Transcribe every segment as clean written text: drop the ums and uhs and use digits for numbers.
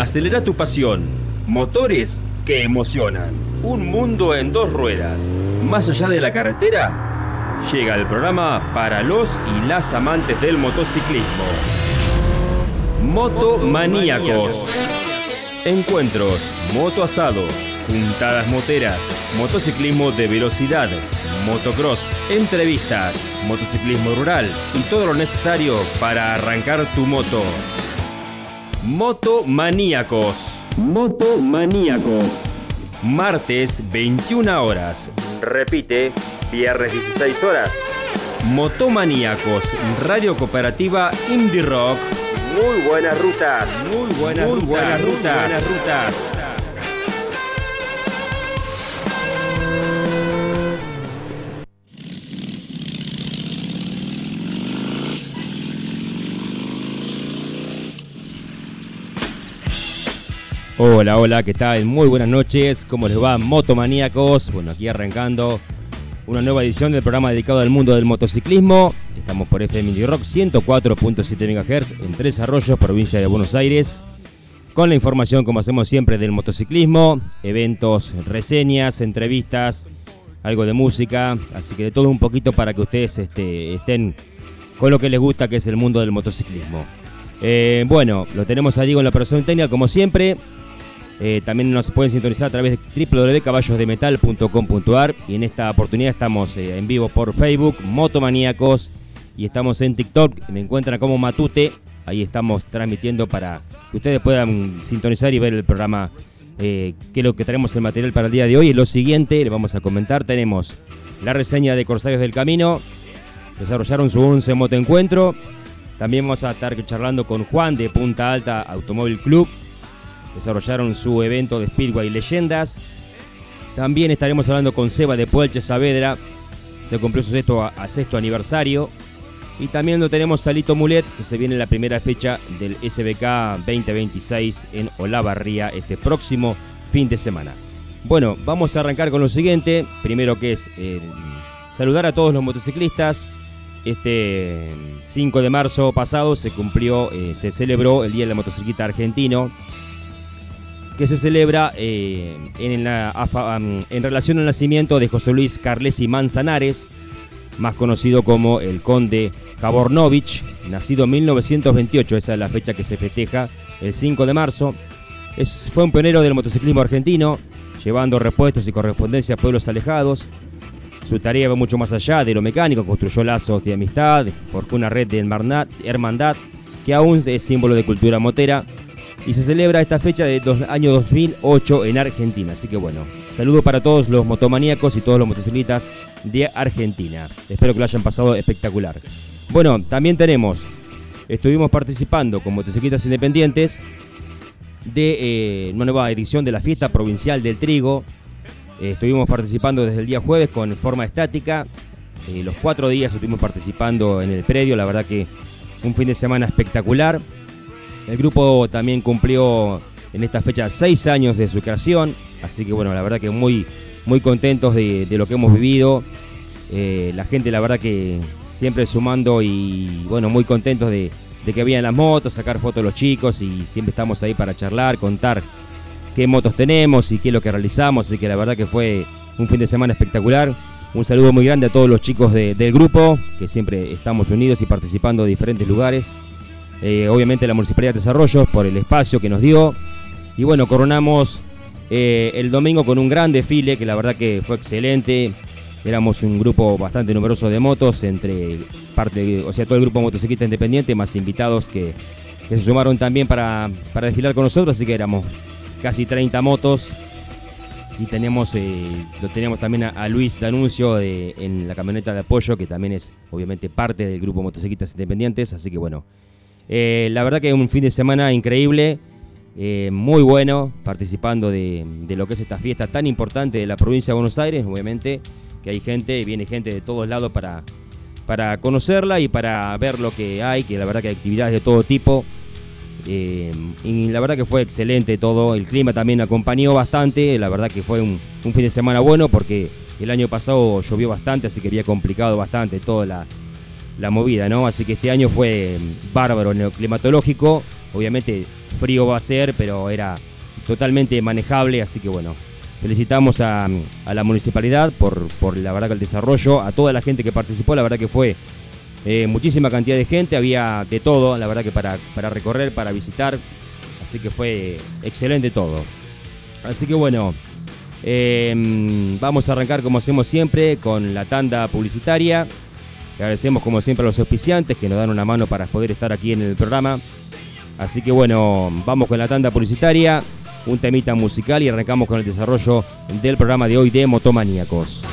Acelera tu pasión. Motores que emocionan. Un mundo en dos ruedas. Más allá de la carretera, llega el programa para los y las amantes del motociclismo. Motomaníacos. Encuentros, motoasado, juntadas moteras, motociclismo de velocidad, motocross, entrevistas, motociclismo rural y todo lo necesario para arrancar tu moto. Motomaníacos. Motomaníacos. Martes 21 horas. Repite, viernes 16 horas. Motomaníacos, Radio Cooperativa Indie Rock. Muy buenas rutas. Muy buenas rutas. Hola, ¿qué tal? Muy buenas noches, ¿cómo les va, motomaníacos? Bueno, aquí arrancando una nueva edición del programa dedicado al mundo del motociclismo. Estamos por FM Indie Rock 104.7 MHz en Tres Arroyos, provincia de Buenos Aires, con la información, como hacemos siempre, del motociclismo, eventos, reseñas, entrevistas, algo de música, así que de todo un poquito para que ustedes estén con lo que les gusta, que es el mundo del motociclismo. Bueno, lo tenemos a Diego en la operación técnica, como siempre. También nos pueden sintonizar a través de www.caballosdemetal.com.ar y en esta oportunidad estamos en vivo por Facebook, Motomaníacos, y estamos en TikTok, me encuentran como Matute, ahí estamos transmitiendo para que ustedes puedan sintonizar y ver el programa, que es lo que tenemos el material para el día de hoy. Es lo siguiente, les vamos a comentar, tenemos la reseña de Corsarios del Camino, desarrollaron su 11 motoencuentro, también vamos a estar charlando con Juan de Punta Alta Automóvil Club, desarrollaron su evento de Speedway Leyendas. También estaremos hablando con Seba de Puelche Saavedra, se cumplió su sexto aniversario. Y también lo tenemos a Lito Mulet, que se viene la primera fecha del SBK 2026 en Olavarría este próximo fin de semana. Bueno, vamos a arrancar con lo siguiente. Primero que es saludar a todos los motociclistas. Este 5 de marzo pasado se celebró el Día del Motociclista Argentino, que se celebra en relación al nacimiento de José Luis Carlesi Manzanares, más conocido como el Conde Gabornovich, nacido en 1928, esa es la fecha que se festeja, el 5 de marzo. Fue un pionero del motociclismo argentino, llevando repuestos y correspondencia a pueblos alejados. Su tarea va mucho más allá de lo mecánico, construyó lazos de amistad, forjó una red de hermandad que aún es símbolo de cultura motera. Y se celebra esta fecha del año 2008 en Argentina. Así que bueno, saludo para todos los motomaníacos y todos los motociclistas de Argentina. Espero que lo hayan pasado espectacular. Bueno, también estuvimos participando con motociclistas independientes de una nueva edición de la Fiesta Provincial del Trigo. Estuvimos participando desde el día jueves con forma estática. Los 4 días estuvimos participando en el predio. La verdad que un fin de semana espectacular. El grupo también cumplió en esta fecha 6 años de su creación, así que bueno, la verdad que muy, muy contentos de lo que hemos vivido. La gente, la verdad que siempre sumando y bueno, muy contentos de que vean las motos, sacar fotos de los chicos, y siempre estamos ahí para charlar, contar qué motos tenemos y qué es lo que realizamos, así que la verdad que fue un fin de semana espectacular. Un saludo muy grande a todos los chicos del grupo, que siempre estamos unidos y participando de diferentes lugares. Obviamente la Municipalidad de Desarrollo por el espacio que nos dio. Y bueno, coronamos el domingo con un gran desfile que la verdad que fue excelente. Éramos un grupo bastante numeroso de motos, todo el grupo motociclista independiente, más invitados que se sumaron también para desfilar con nosotros, así que éramos casi 30 motos. Y teníamos también a Luis D'Annunzio en la camioneta de apoyo, que también es obviamente parte del grupo Motociclistas Independientes, así que bueno. La verdad que un fin de semana increíble, muy bueno, participando de lo que es esta fiesta tan importante de la provincia de Buenos Aires. Obviamente que viene gente de todos lados para conocerla y para ver lo que hay, que la verdad que hay actividades de todo tipo. Y la verdad que fue excelente todo, el clima también acompañó bastante, la verdad que fue un fin de semana bueno, porque el año pasado llovió bastante, así que había complicado bastante toda la movida, ¿no? Así que este año fue bárbaro en el climatológico, obviamente frío va a ser, pero era totalmente manejable, así que bueno, felicitamos a la municipalidad por la verdad que el desarrollo, a toda la gente que participó, la verdad que fue muchísima cantidad de gente, había de todo, la verdad que para recorrer, para visitar, así que fue excelente todo. Así que bueno, vamos a arrancar como hacemos siempre con la tanda publicitaria. Agradecemos como siempre a los auspiciantes que nos dan una mano para poder estar aquí en el programa. Así que bueno, vamos con la tanda publicitaria, un temita musical y arrancamos con el desarrollo del programa de hoy de Motomaníacos.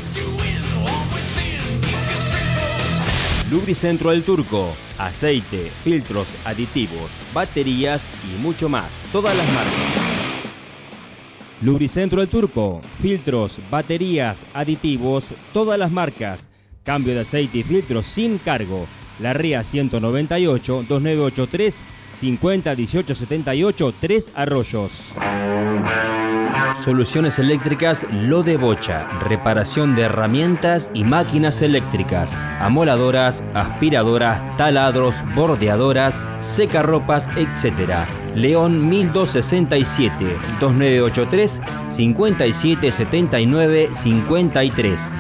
Lubricentro El Turco, aceite, filtros, aditivos, baterías y mucho más, todas las marcas. Lubricentro El Turco, filtros, baterías, aditivos, todas las marcas, cambio de aceite y filtros sin cargo. La RIA 198 2983 50 18 78 3 Arroyos. Soluciones eléctricas Lo de Bocha, reparación de herramientas y máquinas eléctricas, amoladoras, aspiradoras, taladros, bordeadoras, secarropas, etc. León 1267 2983 57 79 53.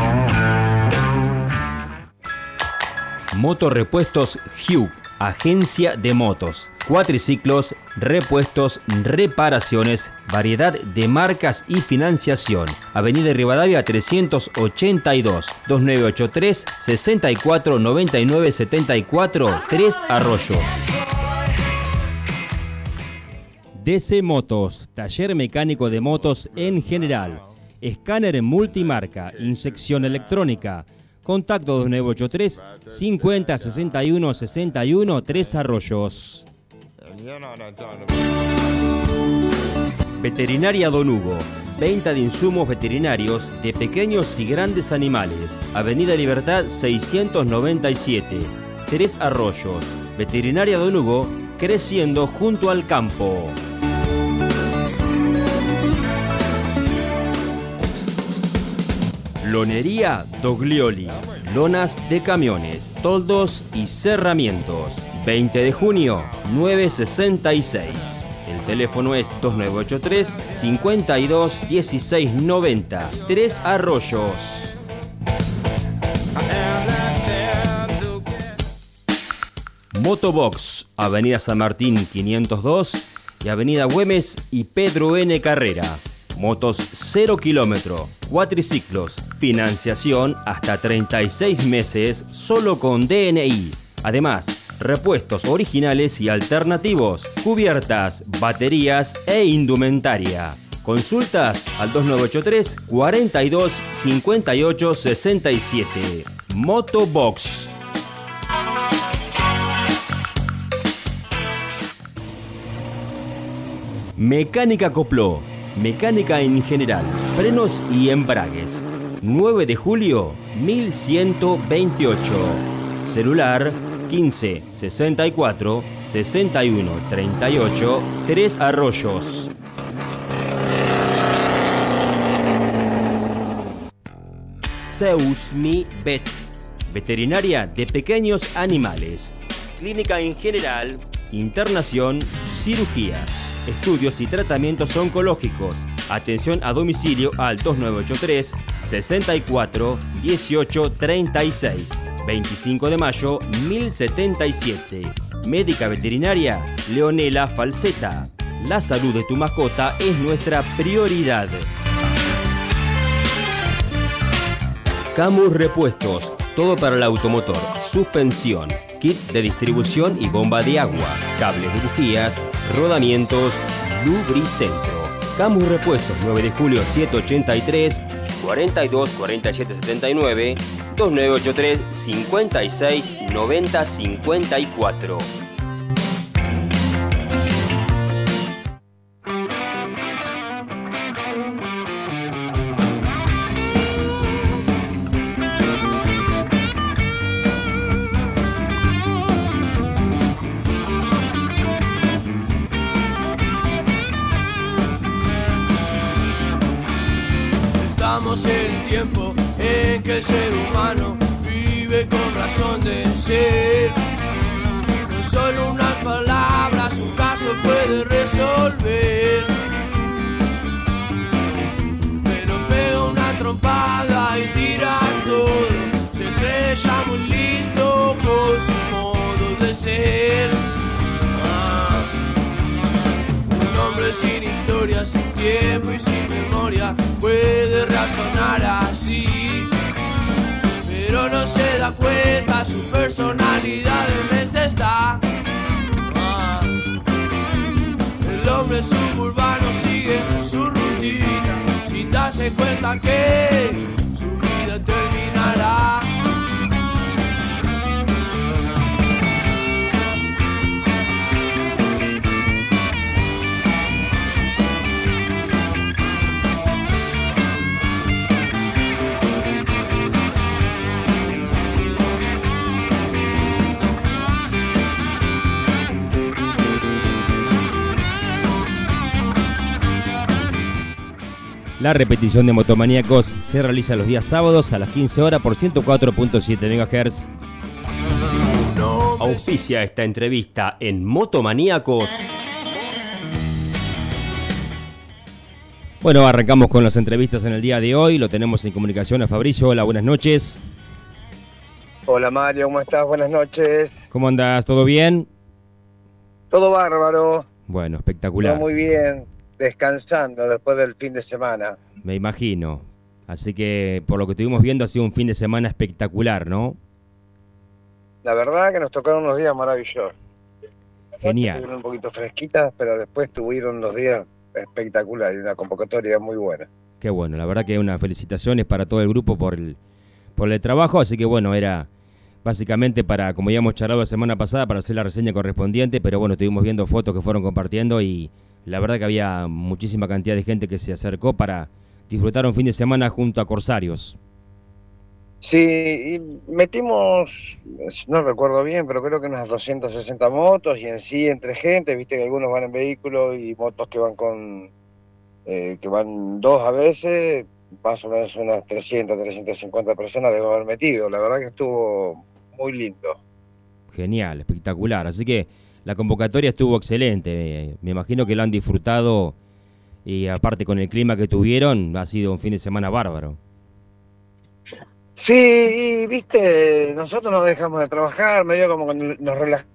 Motorrepuestos Hugh, agencia de motos, cuatriciclos, repuestos, reparaciones, variedad de marcas y financiación. Avenida Rivadavia 382, 2983 64 99 74 3 Arroyos. DC Motos, taller mecánico de motos en general, escáner multimarca, inyección electrónica. Contacto 2983 50 61 61 3 Arroyos. Veterinaria Don Hugo. Venta de insumos veterinarios de pequeños y grandes animales. Avenida Libertad 697. 3 Arroyos. Veterinaria Don Hugo, creciendo junto al campo. Lonería Doglioli, lonas de camiones, toldos y cerramientos. 20 de junio, 966. El teléfono es 2983 52 16 90. 3 Arroyos. Motobox, Avenida San Martín 502 y Avenida Güemes y Pedro N. Carrera. Motos 0 kilómetro, cuatriciclos, financiación hasta 36 meses solo con DNI. Además, repuestos originales y alternativos, cubiertas, baterías e indumentaria. Consultas al 2983 42 58 67. Motobox. Mecánica Copló. Mecánica en general, frenos y embragues. 9 de julio, 1128. Celular 15 64 61 38 3 Arroyos. Zeus.me Vet, veterinaria de pequeños animales. Clínica en general, internación, cirugías. Estudios y tratamientos oncológicos. Atención a domicilio al 2983 64 18 36. 25 de mayo 1077. Médica veterinaria Leonela Falseta. La salud de tu mascota es nuestra prioridad. Camus Repuestos. Todo para el automotor. Suspensión. Kit de distribución y bomba de agua. Cables de bujías. Rodamientos, Lubricentro. Camus Repuestos, 9 de julio 783 42 47 79 2983 56 90 54. Estamos en el tiempo en que el ser humano vive con razón de ser. Con solo unas palabras un caso puede historia sin tiempo y sin memoria puede razonar así, pero no se da cuenta, su personalidad en mente está. El hombre suburbano sigue su rutina sin darse cuenta que su vida terminará. La repetición de Motomaníacos se realiza los días sábados a las 15 horas por 104.7 MHz. Auspicia esta entrevista en Motomaníacos. Bueno, arrancamos con las entrevistas en el día de hoy. Lo tenemos en comunicación a Fabricio. Hola, buenas noches. Hola Mario, ¿cómo estás? Buenas noches. ¿Cómo andás? ¿Todo bien? Todo bárbaro. Bueno, espectacular. Todo muy bien, descansando después del fin de semana. Me imagino. Así que por lo que estuvimos viendo ha sido un fin de semana espectacular, ¿no? La verdad que nos tocaron unos días maravillosos. Genial. Estuvieron un poquito fresquitas, pero después tuvieron los días espectaculares y una convocatoria muy buena. Qué bueno, la verdad que unas felicitaciones para todo el grupo por el trabajo, así que bueno, era básicamente para, como ya hemos charlado la semana pasada, para hacer la reseña correspondiente, pero bueno, estuvimos viendo fotos que fueron compartiendo y la verdad que había muchísima cantidad de gente que se acercó para disfrutar un fin de semana junto a Corsarios. Sí, y metimos, no recuerdo bien, pero creo que unas 260 motos y en sí entre gente, viste que algunos van en vehículos y motos que van que van dos a veces, más o menos unas 300, 350 personas deben haber metido. La verdad que estuvo muy lindo. Genial, espectacular. Así que la convocatoria estuvo excelente. Me imagino que lo han disfrutado y aparte con el clima que tuvieron, ha sido un fin de semana bárbaro. Sí, y viste, nosotros no dejamos de trabajar, medio como cuando nos relajamos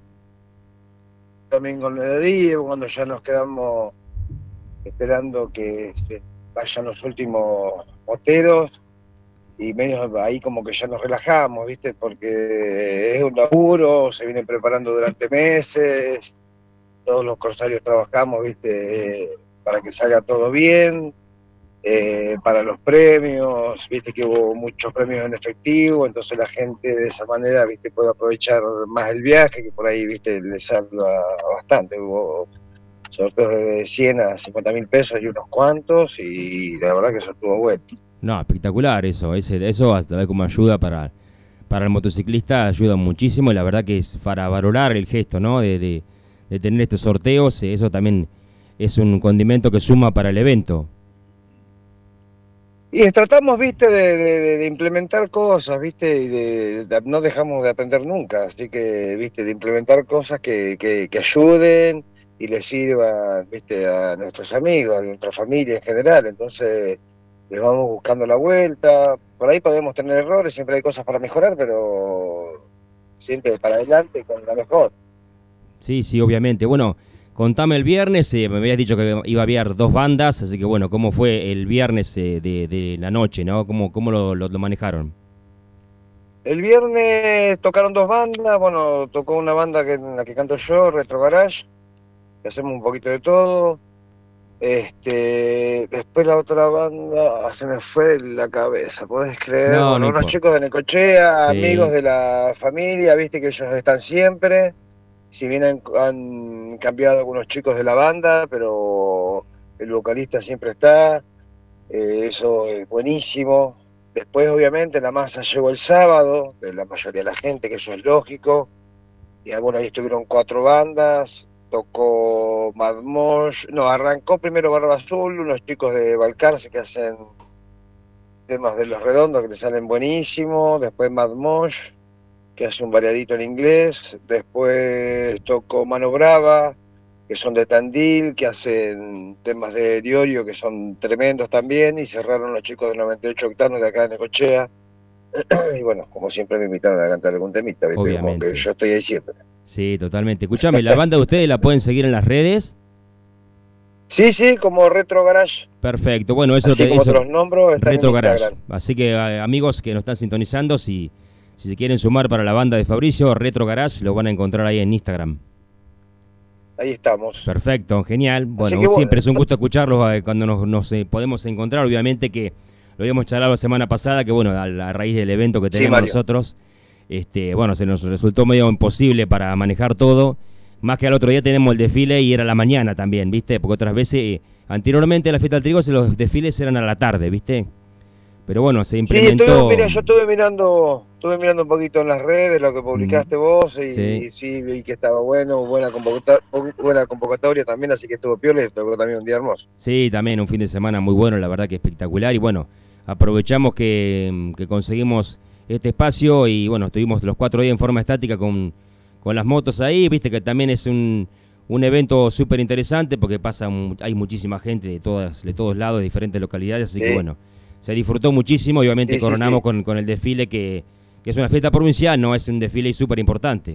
domingo al mediodía, cuando ya nos quedamos esperando que se vayan los últimos moteros y medio ahí como que ya nos relajamos, viste, porque es un laburo, se viene preparando durante meses, todos los corsarios trabajamos, viste, para que salga todo bien. Para los premios, viste que hubo muchos premios en efectivo, entonces la gente de esa manera, viste, puede aprovechar más el viaje, que por ahí, viste, le salva bastante. Hubo sorteos de 100 a 50.000 pesos y unos cuantos, y la verdad que eso estuvo bueno. No, espectacular eso hasta ver como ayuda para el motociclista, ayuda muchísimo, y la verdad que es para valorar el gesto, ¿no? De tener estos sorteos, eso también es un condimento que suma para el evento. Y tratamos, viste, de implementar cosas, viste, y no dejamos de aprender nunca, así que, viste, de implementar cosas que ayuden y les sirvan, viste, a nuestros amigos, a nuestra familia en general. Entonces les vamos buscando la vuelta. Por ahí podemos tener errores, siempre hay cosas para mejorar, pero siempre para adelante con la mejor. Sí, obviamente. Bueno, contame el viernes, me habías dicho que iba a haber dos bandas, así que bueno, ¿cómo fue el viernes de la noche, no? ¿Cómo lo manejaron? El viernes tocaron dos bandas, bueno, tocó una banda en la que canto yo, Retro Garage, que hacemos un poquito de todo. Después la otra banda se me fue de la cabeza, ¿podés creer? No, Bueno, no unos importa. chicos de Necochea, Sí. amigos de la familia, viste que ellos están siempre. Si bien han cambiado algunos chicos de la banda, pero el vocalista siempre está, eso es buenísimo. Después, obviamente, la masa llegó el sábado, de la mayoría de la gente, que eso es lógico. Y bueno, ahí estuvieron 4 bandas, tocó Mad Mosh, no, arrancó primero Barba Azul, unos chicos de Balcarce que hacen temas de Los Redondos que les salen buenísimos, después Mad Mosh, que hace un variadito en inglés, después tocó Mano Brava, que son de Tandil, que hacen temas de Diorio, que son tremendos también, y cerraron los chicos de 98 octanos de acá de Necochea, y bueno, como siempre me invitaron a cantar algún temita, ¿viste? Obviamente. Como que yo estoy ahí siempre. Sí, totalmente. Escuchame, ¿la banda de ustedes la pueden seguir en las redes? Sí, como Retro Garage. Perfecto, bueno, eso Así te como eso, te los nombro, están Retro en Garage. Instagram. Así que amigos que nos están sintonizando, si se quieren sumar para la banda de Fabricio, Retro Garage, lo van a encontrar ahí en Instagram. Ahí estamos. Perfecto, genial. Así Bueno, que siempre es un gusto escucharlos cuando nos podemos encontrar. Obviamente que lo habíamos charlado la semana pasada, que bueno, a raíz del evento que tenemos nosotros, bueno, se nos resultó medio imposible para manejar todo. Más que al otro día tenemos el desfile y era a la mañana también, ¿viste? Porque otras veces, anteriormente la fiesta del trigo, los desfiles eran a la tarde, ¿viste? Pero bueno, se implementó... Sí, yo estuve mirando un poquito en las redes lo que publicaste vos y sí, vi que estaba bueno, buena convocatoria también, así que estuvo piola y tocó también un día hermoso. Sí, también un fin de semana muy bueno, la verdad que espectacular. Y bueno, aprovechamos que conseguimos este espacio y bueno, estuvimos los 4 días en forma estática con las motos ahí, viste que también es un evento súper interesante porque hay muchísima gente de todos lados, de diferentes localidades, así que bueno, se disfrutó muchísimo y obviamente coronamos con el desfile que es una fiesta provincial, no es un desfile súper importante.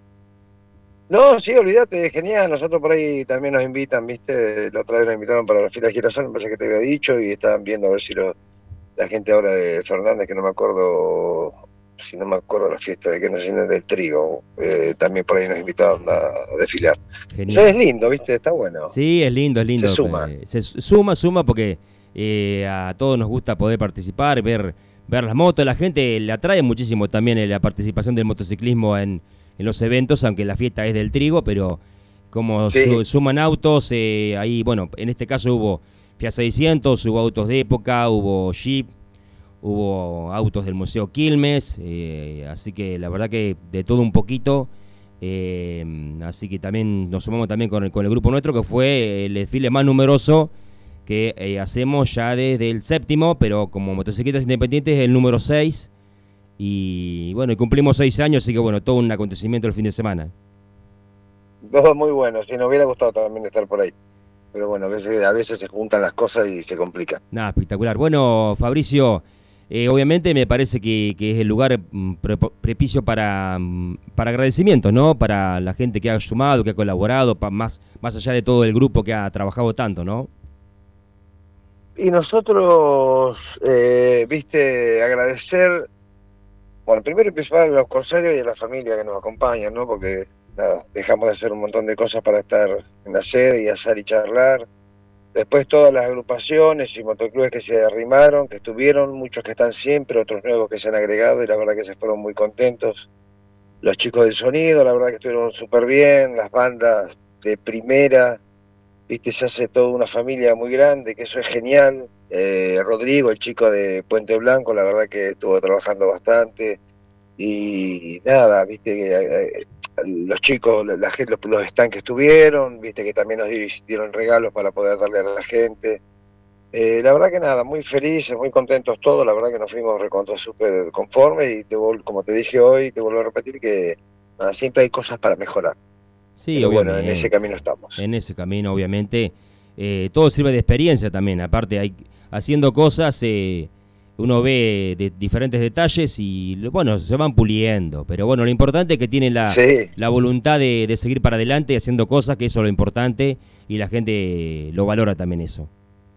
No, sí, olvídate, genial, nosotros por ahí también nos invitan, viste, la otra vez nos invitaron para la fiesta de Girasol, me parece que te había dicho, y estaban viendo a ver si la gente ahora de Fernández, que no me acuerdo la fiesta de que nos llenen del trigo, también por ahí nos invitaron a desfilar. Genial. Eso es lindo, viste, está bueno. Sí, es lindo. Se suma porque a todos nos gusta poder participar, ver las motos, la gente le atrae muchísimo también la participación del motociclismo en los eventos, aunque la fiesta es del trigo, pero como suman autos, ahí, bueno, en este caso hubo Fiat 600, hubo autos de época, hubo Jeep, hubo autos del Museo Quilmes, así que la verdad que de todo un poquito, así que también nos sumamos también con el grupo nuestro, que fue el desfile más numeroso que hacemos ya desde el 7º, pero como motocicletas independientes el número 6, y bueno, y cumplimos 6 años, así que bueno, todo un acontecimiento el fin de semana. Todo muy bueno, si nos hubiera gustado también estar por ahí. Pero bueno, a veces se juntan las cosas y se complican. Nada, espectacular. Bueno, Fabricio, obviamente me parece que es el lugar propicio para agradecimientos, ¿no? Para la gente que ha sumado, que ha colaborado, más allá de todo el grupo que ha trabajado tanto, ¿no? Y nosotros, viste, agradecer, bueno, primero y principal a los corsarios y a la familia que nos acompañan, ¿no? Porque nada, dejamos de hacer un montón de cosas para estar en la sede y hacer y charlar. Después todas las agrupaciones y motoclubes que se arrimaron, que estuvieron, muchos que están siempre, otros nuevos que se han agregado y la verdad que se fueron muy contentos. Los chicos del sonido, la verdad que estuvieron súper bien, las bandas de primera, viste, se hace toda una familia muy grande, que eso es genial. Rodrigo, el chico de Puente Blanco, la verdad que estuvo trabajando bastante. Y nada, viste, los chicos, los stands que estuvieron, viste que también nos dieron regalos para poder darle a la gente. La verdad que nada, muy felices, muy contentos todos, la verdad que nos fuimos recontra súper conformes y como te dije hoy, te vuelvo a repetir que nada, siempre hay cosas para mejorar. Sí, pero bueno, en ese camino estamos. En ese camino, obviamente, todo sirve de experiencia también, aparte haciendo cosas... uno ve de diferentes detalles y bueno, se van puliendo, pero bueno, lo importante es que tienen la voluntad de seguir para adelante haciendo cosas, que eso es lo importante y la gente lo valora también eso.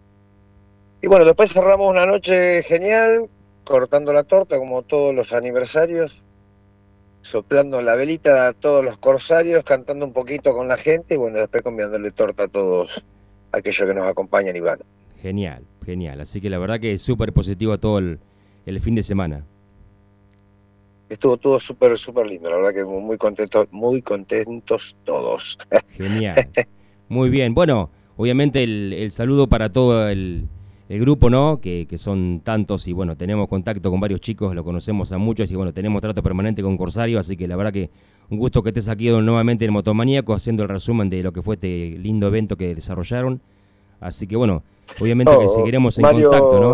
Y bueno, después cerramos una noche genial, cortando la torta como todos los aniversarios, soplando la velita a todos los corsarios, cantando un poquito con la gente y bueno, después comiéndole torta a todos aquellos que nos acompañan y van. Genial. Así que la verdad que es súper positivo todo el fin de semana. Estuvo todo súper lindo, la verdad que muy contentos todos. Genial. Muy bien. Bueno, obviamente el saludo para todo el grupo, ¿no? Que son tantos y bueno, tenemos contacto con varios chicos, lo conocemos a muchos y bueno, tenemos trato permanente con Corsario, así que la verdad que un gusto que estés aquí nuevamente en Motomaníaco haciendo el resumen de lo que fue este lindo evento que desarrollaron. Así que bueno, obviamente que seguiremos en Mario, contacto, ¿no?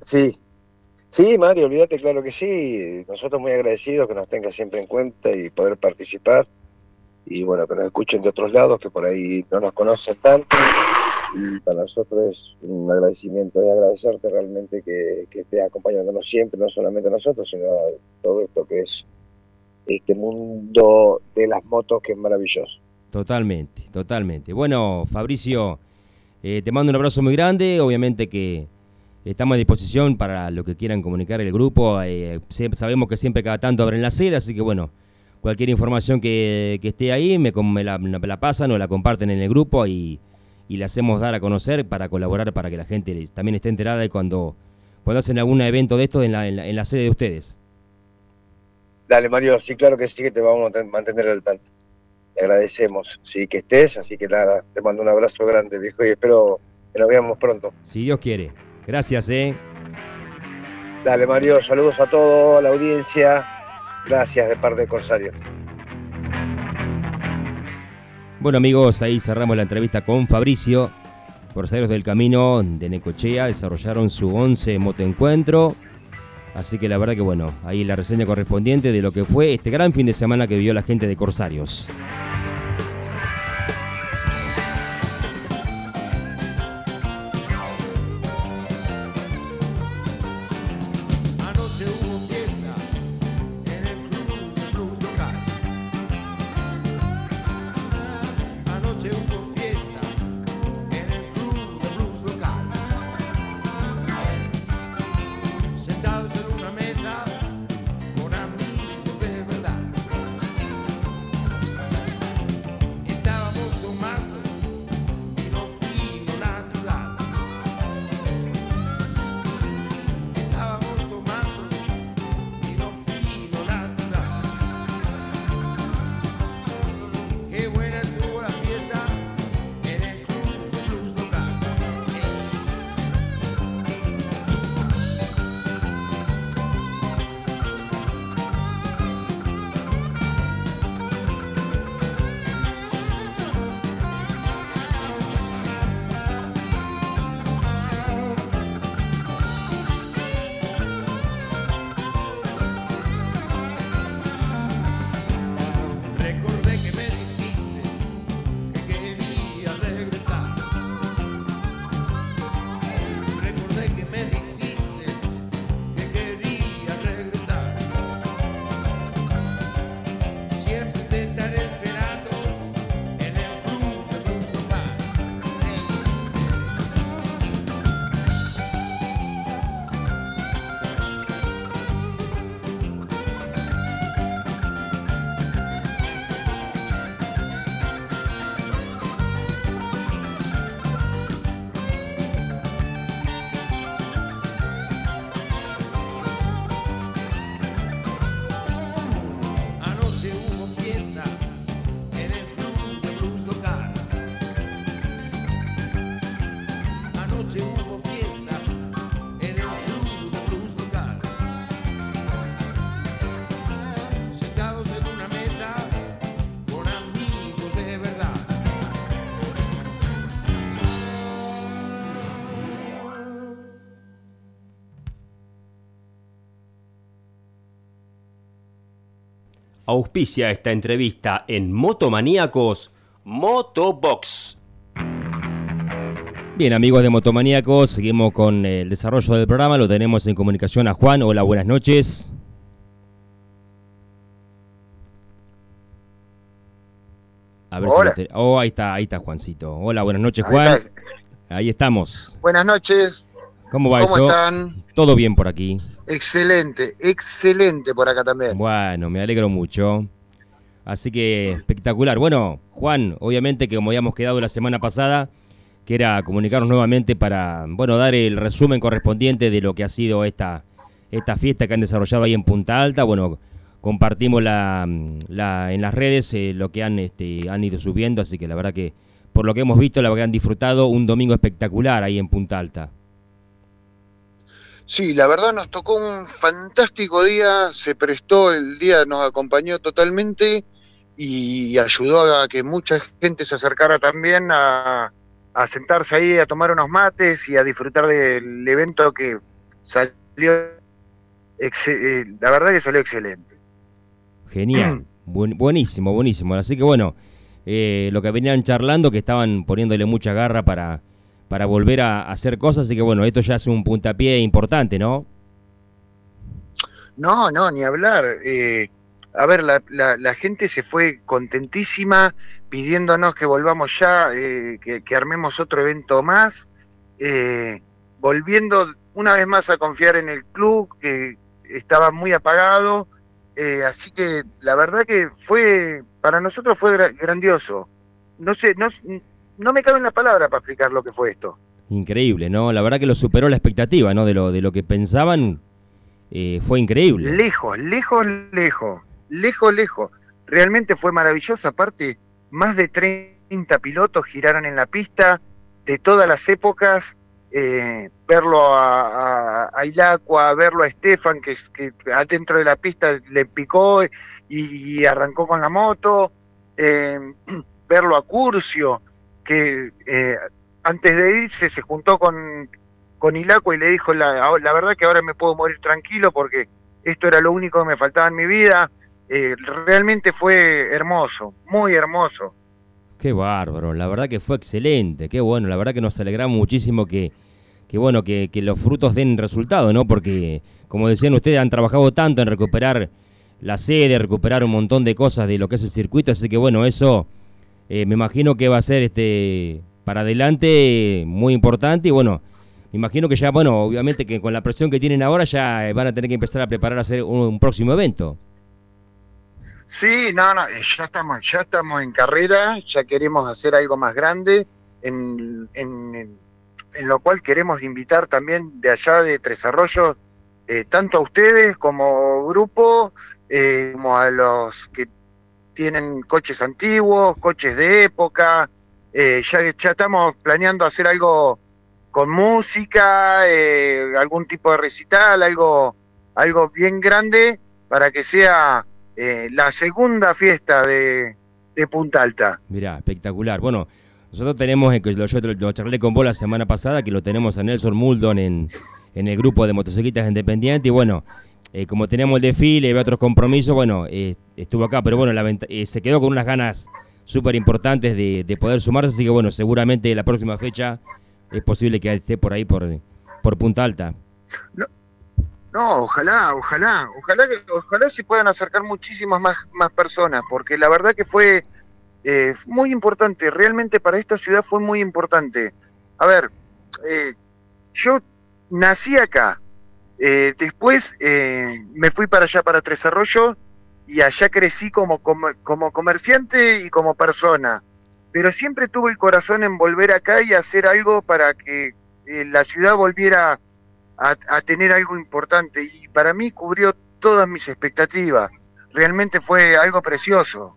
Sí, Mario, olvídate, claro que sí. Nosotros muy agradecidos que nos tenga siempre en cuenta y poder participar. Y bueno, que nos escuchen de otros lados, que por ahí no nos conocen tanto. Y para nosotros es un agradecimiento y agradecerte realmente que estés acompañándonos siempre, no solamente a nosotros, sino a todo esto que es este mundo de las motos que es maravilloso. Totalmente. Bueno, Fabricio... Te mando un abrazo muy grande, obviamente que estamos a disposición para lo que quieran comunicar el grupo. Sabemos que siempre cada tanto abren la sede, así que bueno, cualquier información que esté ahí me la pasan o la comparten en el grupo y le hacemos dar a conocer para colaborar, para que la gente también esté enterada de cuando hacen algún evento de estos en la sede de ustedes. Dale, Mario, sí, claro que sí, que te vamos a mantener al tanto. Te agradecemos, sí, que estés, así que nada, te mando un abrazo grande, viejo, y espero que nos veamos pronto. Si Dios quiere. Gracias, Dale, Mario, saludos a todos, a la audiencia. Gracias de parte de Corsario. Bueno, amigos, ahí cerramos la entrevista con Fabricio. Corsarios del Camino de Necochea desarrollaron su 11 motoencuentro. Así que la verdad que bueno, ahí la reseña correspondiente de lo que fue este gran fin de semana que vivió la gente de Corsarios. Auspicia esta entrevista en Motomaníacos Motobox. Bien, amigos de Motomaníacos, seguimos con el desarrollo del programa. Lo tenemos en comunicación a Juan. Hola, buenas noches. A ver Hola. si ahí está Juancito. Hola, buenas noches, Juan. Ahí estamos. Buenas noches. ¿Cómo va eso? ¿Cómo están? Todo bien por aquí. Excelente, excelente por acá también. Bueno, me alegro mucho. Así que espectacular. Bueno, Juan, obviamente que como habíamos quedado la semana pasada, que era comunicarnos nuevamente para, bueno, dar el resumen correspondiente de lo que ha sido esta fiesta que han desarrollado ahí en Punta Alta. Bueno, compartimos en las redes lo que han ido subiendo, así que la verdad que por lo que hemos visto, la verdad que han disfrutado un domingo espectacular ahí en Punta Alta. Sí, la verdad nos tocó un fantástico día, se prestó el día, nos acompañó totalmente y ayudó a que mucha gente se acercara también a sentarse ahí, a tomar unos mates y a disfrutar del evento que salió, la verdad que salió excelente. Genial, buenísimo. Así que bueno, lo que venían charlando, que estaban poniéndole mucha garra para volver a hacer cosas, así que bueno, esto ya es un puntapié importante, ¿no? No, ni hablar. A ver, la gente se fue contentísima, pidiéndonos que volvamos ya, que armemos otro evento más, volviendo una vez más a confiar en el club, que estaba muy apagado, así que la verdad que para nosotros fue grandioso. No sé, no me caben las palabras para explicar lo que fue esto. Increíble, ¿no? La verdad que lo superó la expectativa, ¿no? De lo que pensaban, fue increíble. Lejos. Realmente fue maravilloso. Aparte, más de 30 pilotos giraron en la pista de todas las épocas. Verlo a Ilacqua, verlo a Estefan, que adentro de la pista le picó y arrancó con la moto. Verlo a Curcio, que antes de irse se juntó con Ilacqua y le dijo, la verdad que ahora me puedo morir tranquilo porque esto era lo único que me faltaba en mi vida. Realmente fue hermoso, muy hermoso. Qué bárbaro, la verdad que fue excelente, qué bueno, la verdad que nos alegramos muchísimo que los frutos den resultado, ¿no? Porque, como decían ustedes, han trabajado tanto en recuperar la sede, recuperar un montón de cosas de lo que es el circuito, así que bueno, eso me imagino que va a ser para adelante muy importante y bueno, me imagino que ya, bueno, obviamente que con la presión que tienen ahora ya van a tener que empezar a preparar a hacer un próximo evento. Sí, ya estamos en carrera, ya queremos hacer algo más grande, en lo cual queremos invitar también de allá de Tres Arroyos, tanto a ustedes como grupo, como a los que tienen coches antiguos, coches de época. Ya estamos planeando hacer algo con música, algún tipo de recital, algo bien grande para que sea la segunda fiesta de Punta Alta. Mirá, espectacular. Bueno, nosotros tenemos, yo lo charlé con vos la semana pasada, que lo tenemos a Nelson Muldon en el grupo de motociclistas independientes y bueno, como teníamos el desfile y otros compromisos, bueno, estuvo acá, pero bueno, se quedó con unas ganas súper importantes de poder sumarse, así que bueno, seguramente la próxima fecha es posible que esté por ahí, por Punta Alta. No, ojalá se puedan acercar muchísimas más personas, porque la verdad que fue muy importante, realmente para esta ciudad fue muy importante. A ver, yo nací acá, después me fui para allá, para Tres Arroyos, y allá crecí como comerciante y como persona, pero siempre tuve el corazón en volver acá y hacer algo para que la ciudad volviera a tener algo importante, y para mí cubrió todas mis expectativas. Realmente fue algo precioso,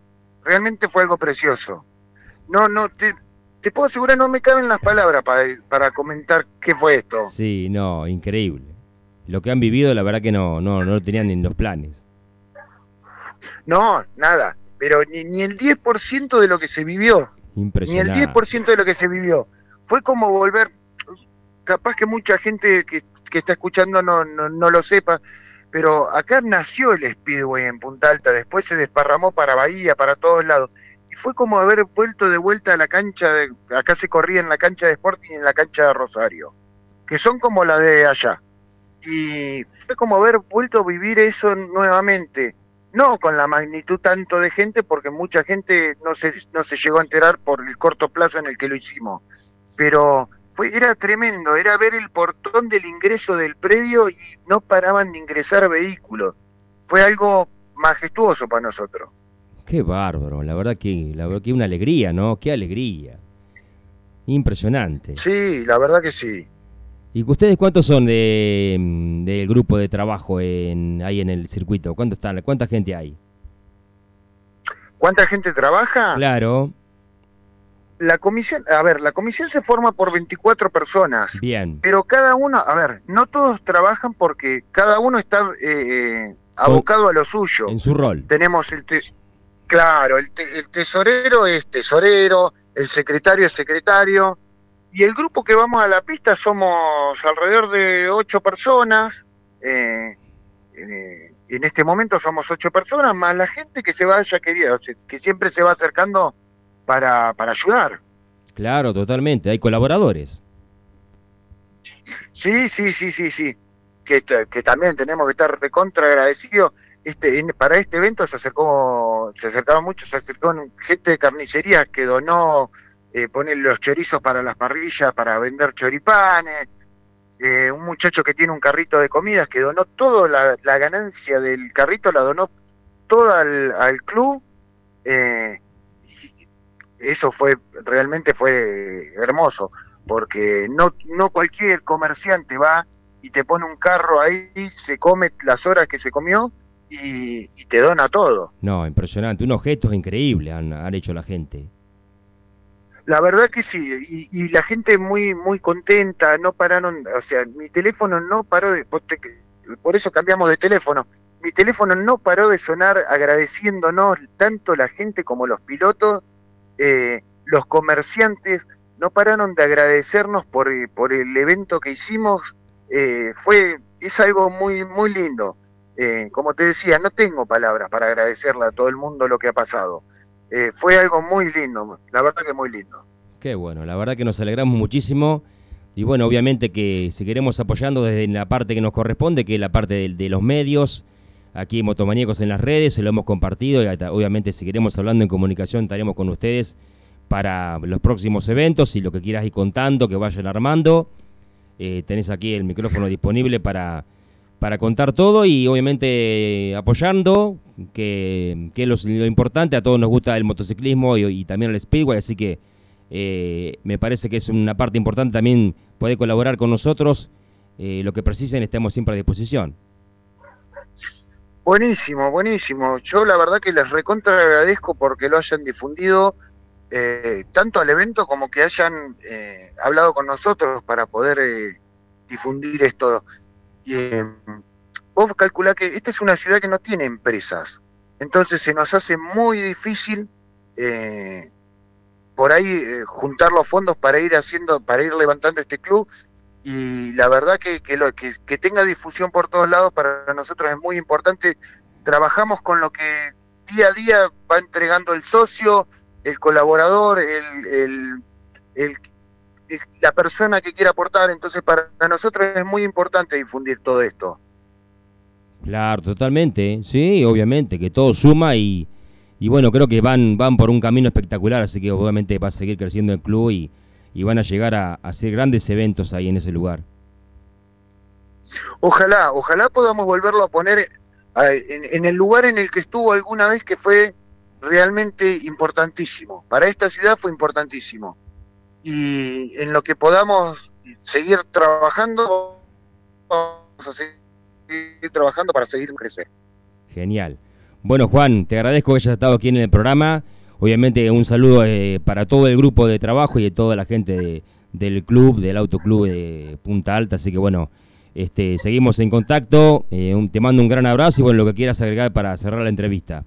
no te puedo asegurar, no me caben las palabras para comentar qué fue esto. Sí, no, increíble lo que han vivido, la verdad que no lo tenían en los planes. No, nada, pero ni el 10% de lo que se vivió. Impresionante. Ni el 10% de lo que se vivió. Fue como volver, capaz que mucha gente que está escuchando no lo sepa, pero acá nació el Speedway en Punta Alta, después se desparramó para Bahía, para todos lados, y fue como haber vuelto de vuelta a la cancha, acá se corría en la cancha de Sporting y en la cancha de Rosario, que son como la de allá, y fue como haber vuelto a vivir eso nuevamente, no con la magnitud tanto de gente, porque mucha gente no se llegó a enterar por el corto plazo en el que lo hicimos, pero era tremendo, era ver el portón del ingreso del predio y no paraban de ingresar vehículos. Fue algo majestuoso para nosotros. Qué bárbaro, la verdad que una alegría, ¿no? Qué alegría. Impresionante. Sí, la verdad que sí. ¿Y ustedes cuántos son del grupo de trabajo ahí en el circuito? ¿Cuánta gente hay? ¿Cuánta gente trabaja? Claro. La comisión se forma por 24 personas. Bien. Pero cada uno, no todos trabajan porque cada uno está abocado a lo suyo. En su rol. Tenemos el tesorero es tesorero, el secretario es secretario, y el grupo que vamos a la pista somos alrededor de 8 personas. En este momento somos 8 personas, más la gente que se vaya que siempre se va acercando para ayudar. Claro, totalmente, hay colaboradores. Sí, que también tenemos que estar recontra agradecidos, para este evento se acercó gente de carnicerías que donó, poner los chorizos para las parrillas, para vender choripanes, un muchacho que tiene un carrito de comidas que donó toda la ganancia del carrito, la donó toda al club. Eso realmente fue hermoso, porque no cualquier comerciante va y te pone un carro ahí, se come las horas que se comió y te dona todo. No, impresionante, unos gestos increíbles han hecho la gente. La verdad que sí, y la gente muy muy contenta, no pararon, o sea, mi teléfono no paró por eso cambiamos de teléfono. Mi teléfono no paró de sonar agradeciéndonos, tanto la gente como los pilotos, los comerciantes, no pararon de agradecernos por el evento que hicimos. Es algo muy muy lindo. Como te decía, no tengo palabras para agradecerle a todo el mundo lo que ha pasado. Fue algo muy lindo, la verdad que muy lindo. Qué bueno, la verdad que nos alegramos muchísimo. Y bueno, obviamente que seguiremos apoyando desde la parte que nos corresponde, que es la parte de los medios. Aquí Motomaníacos en las redes, se lo hemos compartido y obviamente seguiremos hablando en comunicación, estaremos con ustedes para los próximos eventos y lo que quieras ir contando, que vayan armando. Tenés aquí el micrófono disponible para contar todo y obviamente apoyando, que es lo importante. A todos nos gusta el motociclismo y también el speedway, así que me parece que es una parte importante también poder colaborar con nosotros. Lo que precisen, estemos siempre a disposición. Buenísimo, buenísimo. Yo la verdad que les recontra agradezco porque lo hayan difundido tanto al evento como que hayan hablado con nosotros para poder difundir esto. Vos calculá que esta es una ciudad que no tiene empresas, entonces se nos hace muy difícil por ahí juntar los fondos para ir levantando este club. Y la verdad que tenga difusión por todos lados para nosotros es muy importante. Trabajamos con lo que día a día va entregando el socio, el colaborador, la persona que quiera aportar. Entonces para nosotros es muy importante difundir todo esto. Claro, totalmente, sí, obviamente, que todo suma y bueno, creo que van por un camino espectacular, así que obviamente va a seguir creciendo el club y van a llegar a hacer grandes eventos ahí en ese lugar. Ojalá podamos volverlo a poner en el lugar en el que estuvo alguna vez, que fue realmente importantísimo. Para esta ciudad fue importantísimo. Y en lo que podamos seguir trabajando, vamos a seguir trabajando para seguir creciendo. Genial. Bueno, Juan, te agradezco que hayas estado aquí en el programa. Obviamente un saludo para todo el grupo de trabajo y de toda la gente del club, del autoclub de Punta Alta. Así que bueno, seguimos en contacto. Te mando un gran abrazo y bueno, lo que quieras agregar para cerrar la entrevista.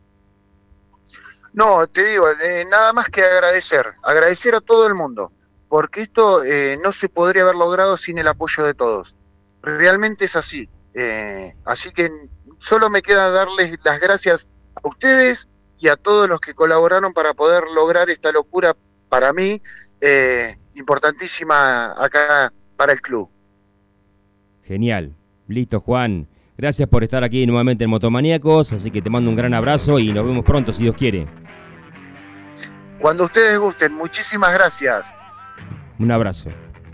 No, te digo, nada más que agradecer a todo el mundo, porque esto no se podría haber logrado sin el apoyo de todos. Realmente es así. Así que solo me queda darles las gracias a ustedes y a todos los que colaboraron para poder lograr esta locura, para mí, importantísima acá para el club. Genial. Listo, Juan. Gracias por estar aquí nuevamente en Motomaníacos, así que te mando un gran abrazo y nos vemos pronto, si Dios quiere. Cuando ustedes gusten, muchísimas gracias. Un abrazo.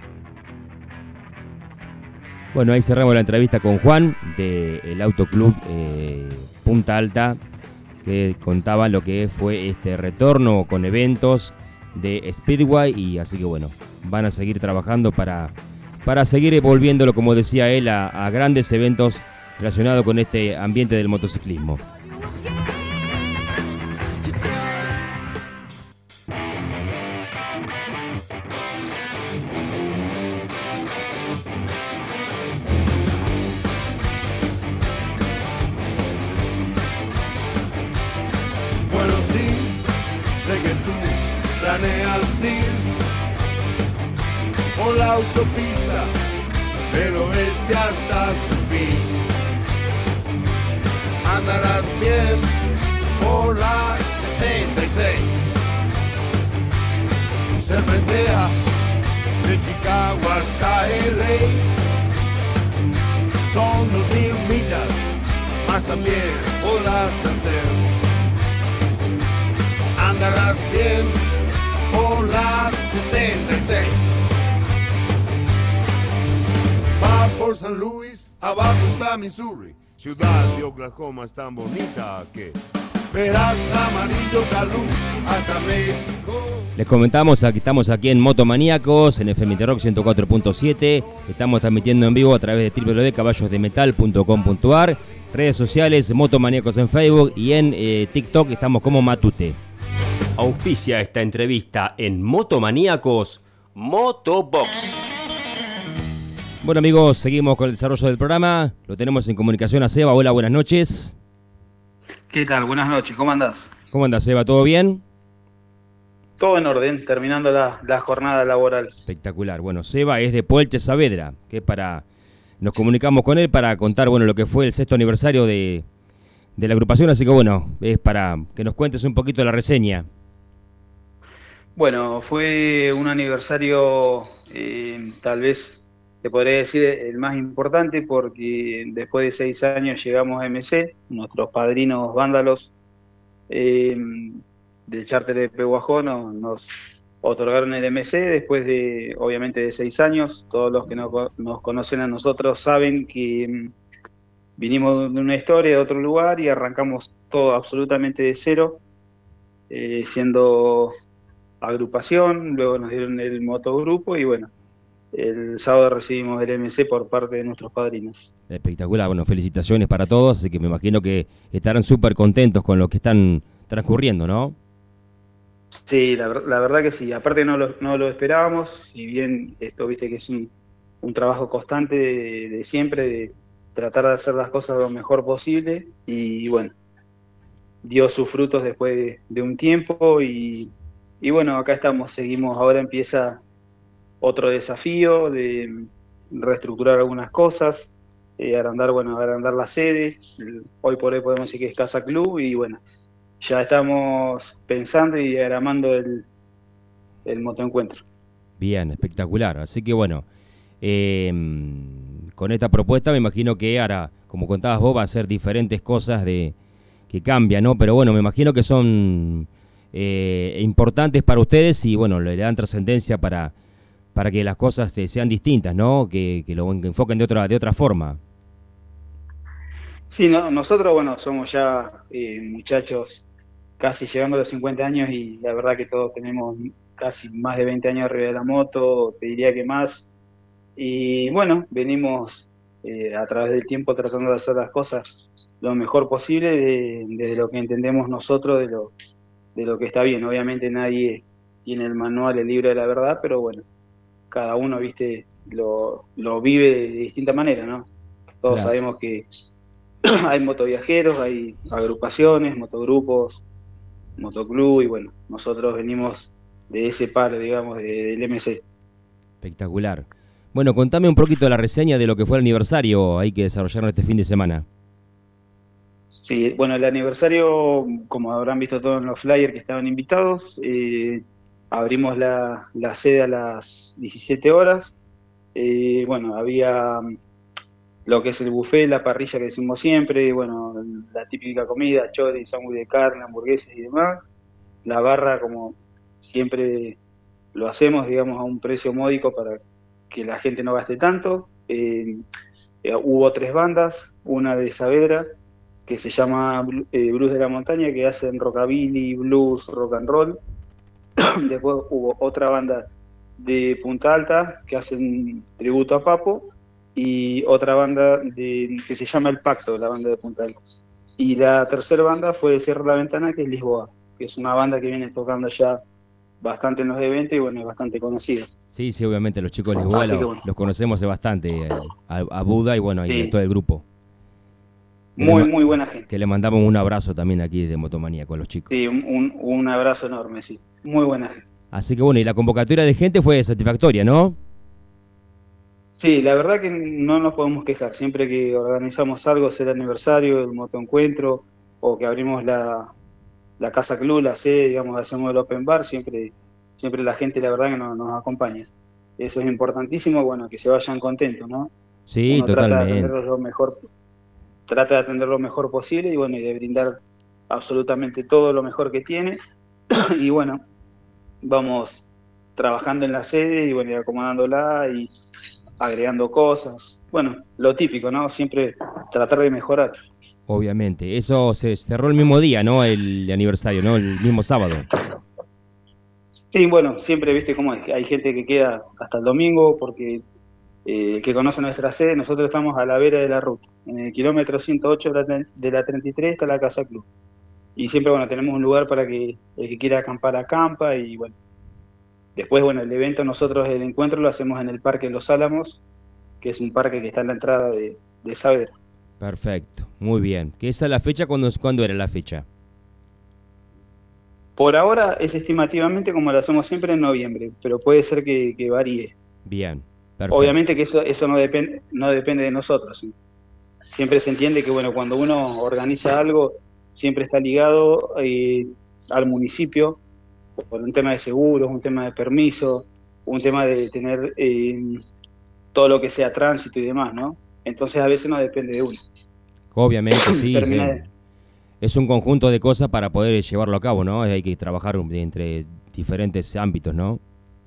Bueno, ahí cerramos la entrevista con Juan del Autoclub Punta Alta, que contaba lo que fue este retorno con eventos de Speedway y así que bueno, van a seguir trabajando para seguir volviéndolo, como decía él, a grandes eventos relacionados con este ambiente del motociclismo. Por la autopista del oeste hasta su fin. Andarás bien por la 66. Serpentea de Chicago hasta LA. Son 2000 millas más también podrás hacer. Andarás bien por la 66. Va por San Luis, abajo está Missouri. Ciudad de Oklahoma es tan bonita que verás amarillo calú hasta México. Les comentamos que estamos aquí en Motomaníacos, en FM Rock 104.7. Estamos transmitiendo en vivo a través de www.caballosdemetal.com.ar. Redes sociales, Motomaníacos en Facebook y en TikTok estamos como Matute. Auspicia esta entrevista en Motomaníacos Motobox. Bueno amigos, seguimos con el desarrollo del programa. Lo tenemos en comunicación a Seba. Hola, buenas noches. ¿Qué tal? Buenas noches, ¿cómo andás? ¿Cómo andas, Seba? ¿Todo bien? Todo en orden, terminando la jornada laboral. Espectacular. Bueno, Seba es de Puelche Saavedra, nos comunicamos con él para contar lo que fue el 6º aniversario de la agrupación, así que es para que nos cuentes un poquito de la reseña. Bueno, fue un aniversario tal vez te podría decir el más importante porque después de 6 años llegamos a MC, nuestros padrinos vándalos del charter de Pehuajó nos otorgaron el MC después de, obviamente, de 6 años. Todos los que nos conocen a nosotros saben que vinimos de una historia, de otro lugar y arrancamos todo absolutamente de cero, siendo agrupación, luego nos dieron el motogrupo y el sábado recibimos el MC por parte de nuestros padrinos. Espectacular, felicitaciones para todos, así que me imagino que estarán súper contentos con lo que están transcurriendo, ¿no? Sí, la verdad que sí, aparte no lo esperábamos, si bien esto viste que es un trabajo constante de siempre, de tratar de hacer las cosas lo mejor posible, y dio sus frutos después de un tiempo, y acá estamos, seguimos, ahora empieza otro desafío de reestructurar algunas cosas, agrandar la sede. Hoy por hoy podemos decir que es Casa Club y ya estamos pensando y diagramando el motoencuentro. Bien, espectacular. Así que con esta propuesta me imagino que ahora, como contabas vos, va a ser diferentes cosas que cambian, ¿no? Pero me imagino que son importantes para ustedes y le dan trascendencia para que las cosas sean distintas, ¿no? Que lo enfoquen de otra forma. Sí, nosotros, somos ya muchachos casi llegando a los 50 años y la verdad que todos tenemos casi más de 20 años arriba de la moto, te diría que más. Y venimos a través del tiempo tratando de hacer las cosas lo mejor posible desde lo que entendemos nosotros de lo que está bien. Obviamente nadie tiene el manual, el libro de la verdad, pero cada uno, lo vive de distinta manera, ¿no? Todos sabemos que hay motoviajeros, hay agrupaciones, motogrupos, motoclub, y nosotros venimos de ese palo, digamos, del MC. Espectacular. Contame un poquito de la reseña de lo que fue el aniversario ahí que desarrollaron este fin de semana. Sí, el aniversario, como habrán visto todos en los flyers que estaban invitados, abrimos la sede a las 17 horas. Había lo que es el buffet, la parrilla que decimos siempre, la típica comida, chori, sándwich de carne, hamburguesas y demás. La barra, como siempre lo hacemos, digamos, a un precio módico para que la gente no gaste tanto. Hubo 3 bandas, una de Saavedra, que se llama Blues de la Montaña, que hacen rockabilly, blues, rock and roll. Después hubo otra banda de Punta Alta que hacen tributo a Papo y otra banda que se llama El Pacto, la banda de Punta Alta. Y la tercera banda fue Cierra la Ventana, que es Lisboa, que es una banda que viene tocando ya bastante en los eventos y es bastante conocida. Sí, obviamente los chicos de Lisboa los conocemos bastante, a Buda y y todo el grupo. Muy buena gente. Que le mandamos un abrazo también aquí de Motomanía con los chicos. Sí, un abrazo enorme, sí. Muy buena gente. Así que y la convocatoria de gente fue satisfactoria, ¿no? Sí, la verdad que no nos podemos quejar. Siempre que organizamos algo, sea el aniversario, el motoencuentro, o que abrimos la Casa Club, la sede, digamos, hacemos el open bar, siempre la gente, la verdad, que nos acompaña. Eso es importantísimo, que se vayan contentos, ¿no? Sí, uno totalmente. Trata de hacerlo lo mejor trata de atender lo mejor posible y bueno, y de brindar absolutamente todo lo mejor que tiene. Y bueno, vamos trabajando en la sede y bueno, y acomodándola y agregando cosas. Bueno, lo típico, ¿no? Siempre tratar de mejorar. Obviamente. Eso se cerró el mismo día, ¿no? El aniversario, ¿no? El mismo sábado. Sí, bueno, siempre viste cómo es, hay gente que queda hasta el domingo porque que conoce nuestra sede. Nosotros estamos a la vera de la ruta. En el kilómetro 108 de la 33 está la Casa Club. Y siempre, bueno, tenemos un lugar para que el que quiera acampar acampa y bueno. Después, bueno, el evento nosotros, el encuentro lo hacemos en el Parque Los Álamos, que es un parque que está en la entrada de Saavedra. Perfecto, muy bien. ¿Qué esa es la fecha? ¿Cuándo era la fecha? Por ahora es estimativamente como lo hacemos siempre en noviembre, pero puede ser que varíe. Bien, perfecto. Obviamente que eso no depende de nosotros, ¿sí? Siempre se entiende que bueno, cuando uno organiza algo, siempre está ligado al municipio, por un tema de seguros, un tema de permiso, un tema de tener todo lo que sea tránsito y demás, ¿no? Entonces a veces no depende de uno. Obviamente, sí. Es un conjunto de cosas para poder llevarlo a cabo, ¿no? Hay que trabajar entre diferentes ámbitos, ¿no?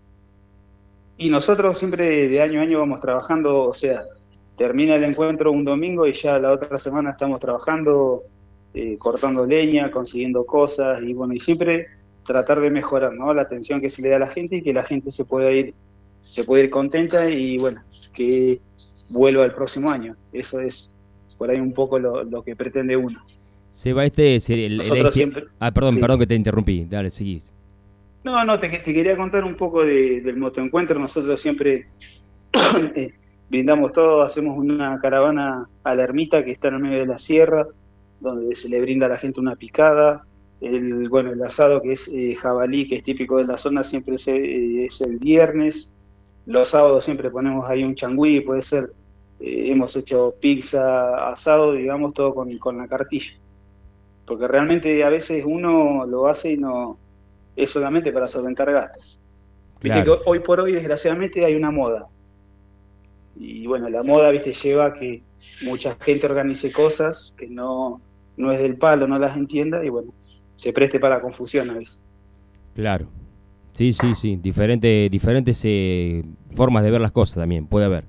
Y nosotros siempre de año a año vamos trabajando, o sea, termina el encuentro un domingo y ya la otra semana estamos trabajando, cortando leña, consiguiendo cosas y bueno, y siempre tratar de mejorar, ¿no? La atención que se le da a la gente y que la gente se pueda ir contenta y bueno, que vuelva el próximo año. Eso es por ahí un poco lo que pretende uno. Seba, siempre... perdón, sí. Perdón que te interrumpí. Dale, seguís. No, te quería contar un poco del motoencuentro. Nosotros siempre brindamos todo, hacemos una caravana a la ermita que está en el medio de la sierra, donde se le brinda a la gente una picada. El asado que es jabalí, que es típico de la zona, siempre es el viernes. Los sábados siempre ponemos ahí un changüí, puede ser, hemos hecho pizza, asado, digamos, todo con la cartilla. Porque realmente a veces uno lo hace y no es solamente para solventar gastos. Claro. Viste que hoy por hoy, desgraciadamente, hay una moda. Y bueno, la moda, viste, lleva a que mucha gente organice cosas que no es del palo, no las entienda y bueno, se preste para confusión a veces. Claro. Sí. Diferentes formas de ver las cosas también, puede haber.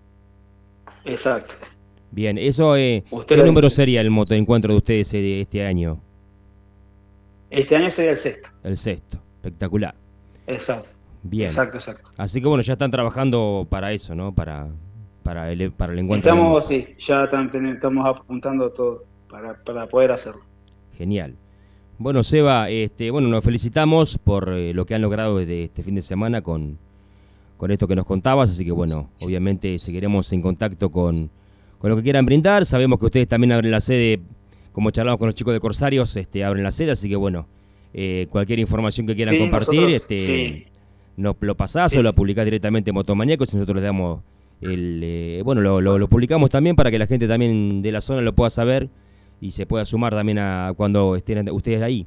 Exacto. Bien, eso, ¿qué número sería el motoencuentro de ustedes este año? Este año sería el sexto. El sexto, espectacular. Exacto. Bien. Exacto. Así que bueno, ya están trabajando para eso, ¿no? Para el encuentro. Ya estamos apuntando todo para poder hacerlo. Genial. Bueno, Seba, nos felicitamos por lo que han logrado desde este fin de semana con esto que nos contabas, así que bueno, obviamente seguiremos en contacto con lo que quieran brindar. Sabemos que ustedes también abren la sede, como charlamos con los chicos de Corsarios, abren la sede, así que bueno, cualquier información que quieran compartir, nos lo pasás o lo publicás directamente en Motomaníacos y nosotros le damos lo publicamos también para que la gente también de la zona lo pueda saber y se pueda sumar también a cuando estén ustedes ahí.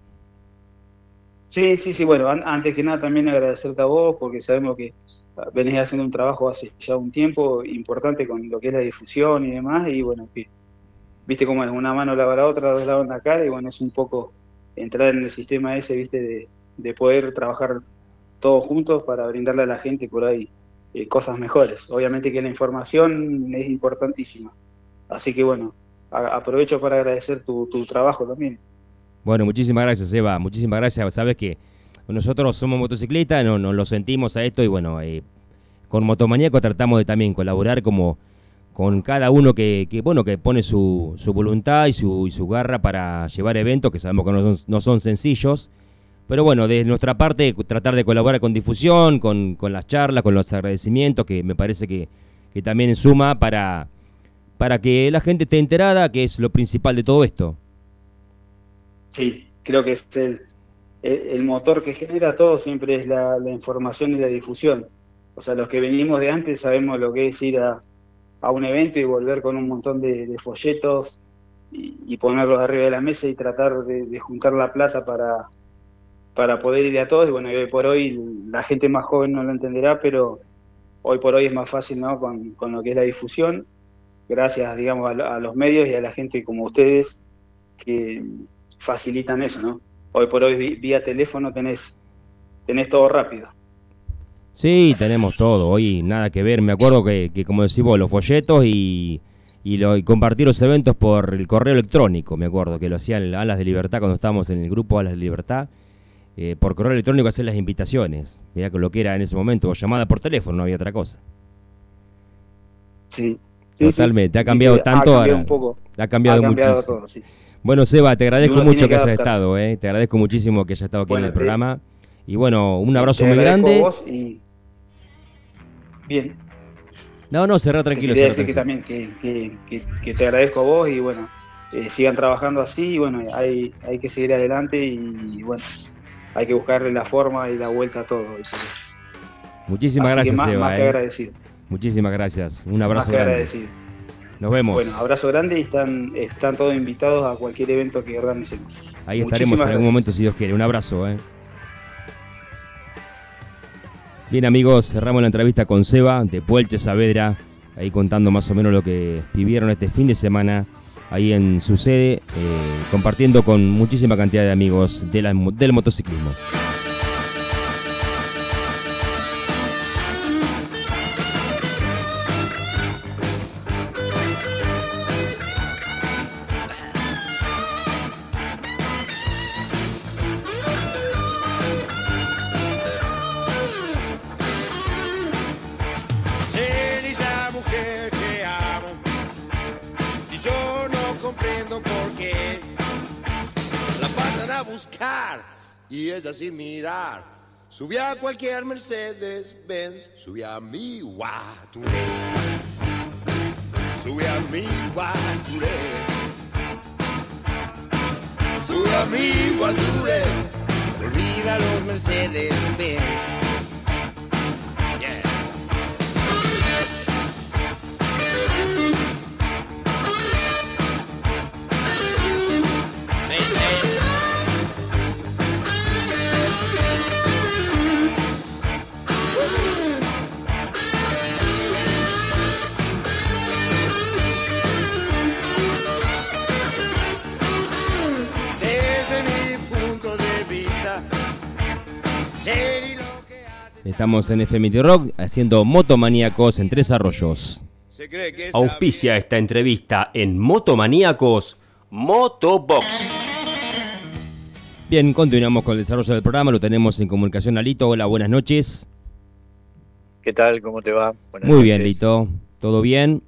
Sí, bueno, antes que nada también agradecerte a vos porque sabemos que venís haciendo un trabajo hace ya un tiempo importante con lo que es la difusión y demás y bueno, viste cómo es, una mano lava la otra, dos lavan la cara y bueno, es un poco entrar en el sistema ese, viste, de poder trabajar todos juntos para brindarle a la gente por ahí cosas mejores. Obviamente que la información es importantísima, así que bueno, aprovecho para agradecer tu trabajo también. Bueno, muchísimas gracias, Eva, muchísimas gracias. Sabes que nosotros somos motociclistas, nos lo sentimos a esto y bueno, con Motomaníaco tratamos de también colaborar como con cada uno que pone su voluntad y su garra para llevar eventos que sabemos que no son sencillos, pero bueno, de nuestra parte tratar de colaborar con difusión, con las charlas, con los agradecimientos, que me parece que también suma para que la gente esté enterada, que es lo principal de todo esto. Sí, creo que es el motor que genera todo siempre es la información y la difusión. O sea, los que venimos de antes sabemos lo que es ir a un evento y volver con un montón de folletos y ponerlos arriba de la mesa y tratar de juntar la plata para poder ir a todos. Y bueno, hoy por hoy la gente más joven no lo entenderá, pero hoy por hoy es más fácil, ¿no? Con lo que es la difusión. gracias, digamos, a los medios y a la gente como ustedes que facilitan eso, ¿no? Hoy por hoy vía teléfono tenés todo rápido. Sí, tenemos todo, hoy nada que ver. Me acuerdo que como decís vos, los folletos y compartir los eventos por el correo electrónico. Me acuerdo que lo hacían Alas de Libertad cuando estábamos en el grupo Alas de Libertad. Por correo electrónico hacer las invitaciones. Mirá lo que era en ese momento, o llamada por teléfono, no había otra cosa. Sí. Totalmente, ha cambiado tanto. Ha cambiado un poco. Ha cambiado muchísimo. Todo, sí. Bueno, Seba, te agradezco mucho que hayas estado, adaptarse. Te agradezco muchísimo que hayas estado aquí en el programa. Y bueno, un abrazo muy grande. Vos y... Bien. No, cerrá tranquilo. Quería decir que también que te agradezco a vos y bueno, sigan trabajando así y bueno, hay que seguir adelante y bueno, hay que buscarle la forma y la vuelta a todo. Muchísimas gracias, Seba. Más que agradecido. Muchísimas gracias. Un abrazo más que grande. Agradecido. Nos vemos. Bueno, abrazo grande y están todos invitados a cualquier evento que organicemos. Ahí estaremos en algún momento si Dios quiere. Un abrazo. Bien, amigos, cerramos la entrevista con Seba de Puelche Saavedra, ahí contando más o menos lo que vivieron este fin de semana ahí en su sede, compartiendo con muchísima cantidad de amigos del motociclismo. Y ella sin mirar subí a cualquier Mercedes-Benz, subí a mi Guaturé, subí a mi Guaturé, subí a mi Guaturé, olvida los Mercedes-Benz. Estamos en FM Rock haciendo Motomaníacos en Tres Arroyos. Auspicia esta entrevista en Motomaníacos Motobox. Bien, continuamos con el desarrollo del programa. Lo tenemos en comunicación a Lito. Hola, buenas noches. ¿Qué tal? ¿Cómo te va? Buenas noches. Bien, Lito. ¿Todo bien?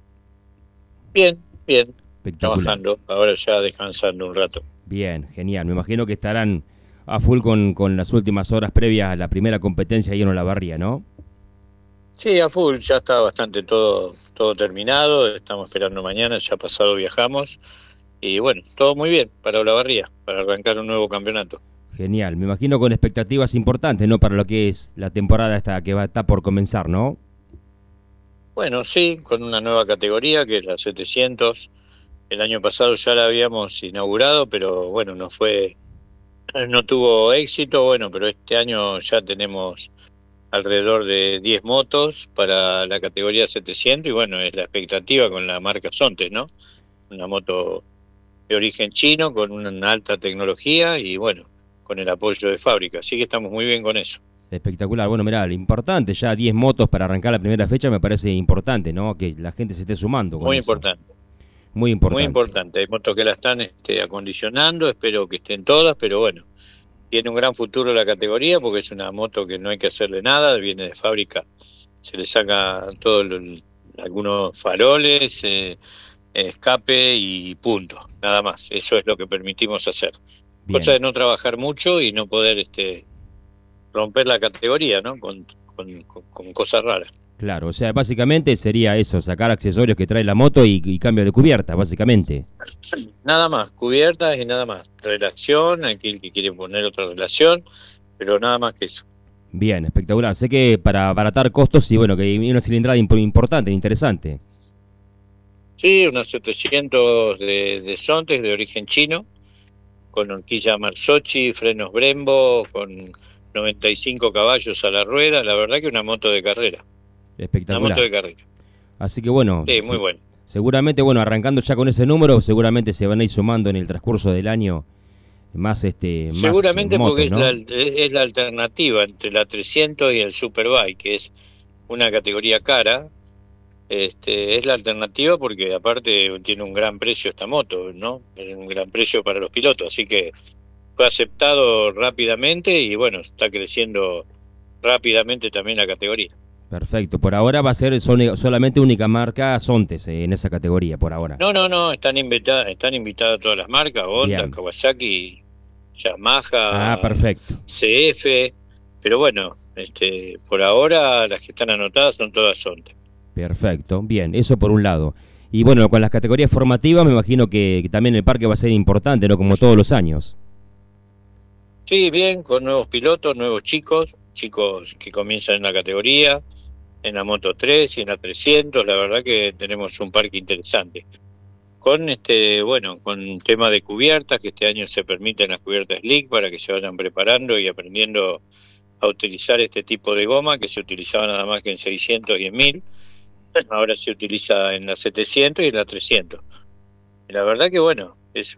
Bien. Espectacular. Trabajando, ahora ya descansando un rato. Bien, genial. Me imagino que estarán a full con las últimas horas previas a la primera competencia ahí en Olavarría, ¿no? Sí, a full, ya está bastante todo terminado, estamos esperando mañana, ya pasado viajamos, y bueno, todo muy bien para Olavarría, para arrancar un nuevo campeonato. Genial, me imagino con expectativas importantes, ¿no? Para lo que es la temporada que está por comenzar, ¿no? Bueno, sí, con una nueva categoría que es la 700, el año pasado ya la habíamos inaugurado, pero bueno, no tuvo éxito, bueno, pero este año ya tenemos alrededor de 10 motos para la categoría 700 y bueno, es la expectativa con la marca Sontes, ¿no? Una moto de origen chino con una alta tecnología y bueno, con el apoyo de fábrica, así que estamos muy bien con eso. Espectacular, bueno, mirá, lo importante, ya 10 motos para arrancar la primera fecha me parece importante, ¿no? Que la gente se esté sumando con muy eso. Importante. Muy importante. Muy importante, hay motos que la están acondicionando, espero que estén todas, pero bueno, tiene un gran futuro la categoría porque es una moto que no hay que hacerle nada, viene de fábrica, se le saca algunos faroles, escape y punto, nada más, eso es lo que permitimos hacer. Bien. Cosa de no trabajar mucho y no poder romper la categoría, ¿no? Con cosas raras. Claro, o sea, básicamente sería eso, sacar accesorios que trae la moto y cambio de cubierta, básicamente. Nada más, cubiertas y nada más. Relación, aquel que quiere poner otra relación, pero nada más que eso. Bien, espectacular. Sé que para abaratar costos, y bueno, que hay una cilindrada importante, interesante. Sí, unas 700 de Sontes de origen chino, con horquilla Marzocchi, frenos Brembo, con 95 caballos a la rueda, la verdad que una moto de carrera. Espectacular. Una moto de carrera. Así que bueno, sí, muy bueno. Seguramente, bueno, arrancando ya con ese número, seguramente se van a ir sumando en el transcurso del año más seguramente más motos, porque ¿no? es la alternativa entre la 300 y el Superbike, que es una categoría cara. Es la alternativa porque aparte tiene un gran precio esta moto, ¿no? Es un gran precio para los pilotos, así que fue aceptado rápidamente y bueno, está creciendo rápidamente también la categoría. Perfecto. Por ahora va a ser solamente única marca Sontes en esa categoría, por ahora. No, están invitadas todas las marcas, Honda, Bien. Kawasaki, Yamaha, Perfecto. CF, pero bueno, por ahora las que están anotadas son todas Sontes. Perfecto, bien, eso por un lado. Y bueno, con las categorías formativas me imagino que también el parque va a ser importante, ¿no? Como todos los años. Sí, bien, con nuevos pilotos, nuevos chicos que comienzan en la categoría, en la Moto 3 y en la 300, la verdad que tenemos un parque interesante. Con con tema de cubiertas, que este año se permiten las cubiertas slick para que se vayan preparando y aprendiendo a utilizar este tipo de goma que se utilizaba nada más que en 600 y en 1000. Ahora se utiliza en la 700 y en la 300. Y la verdad que bueno, es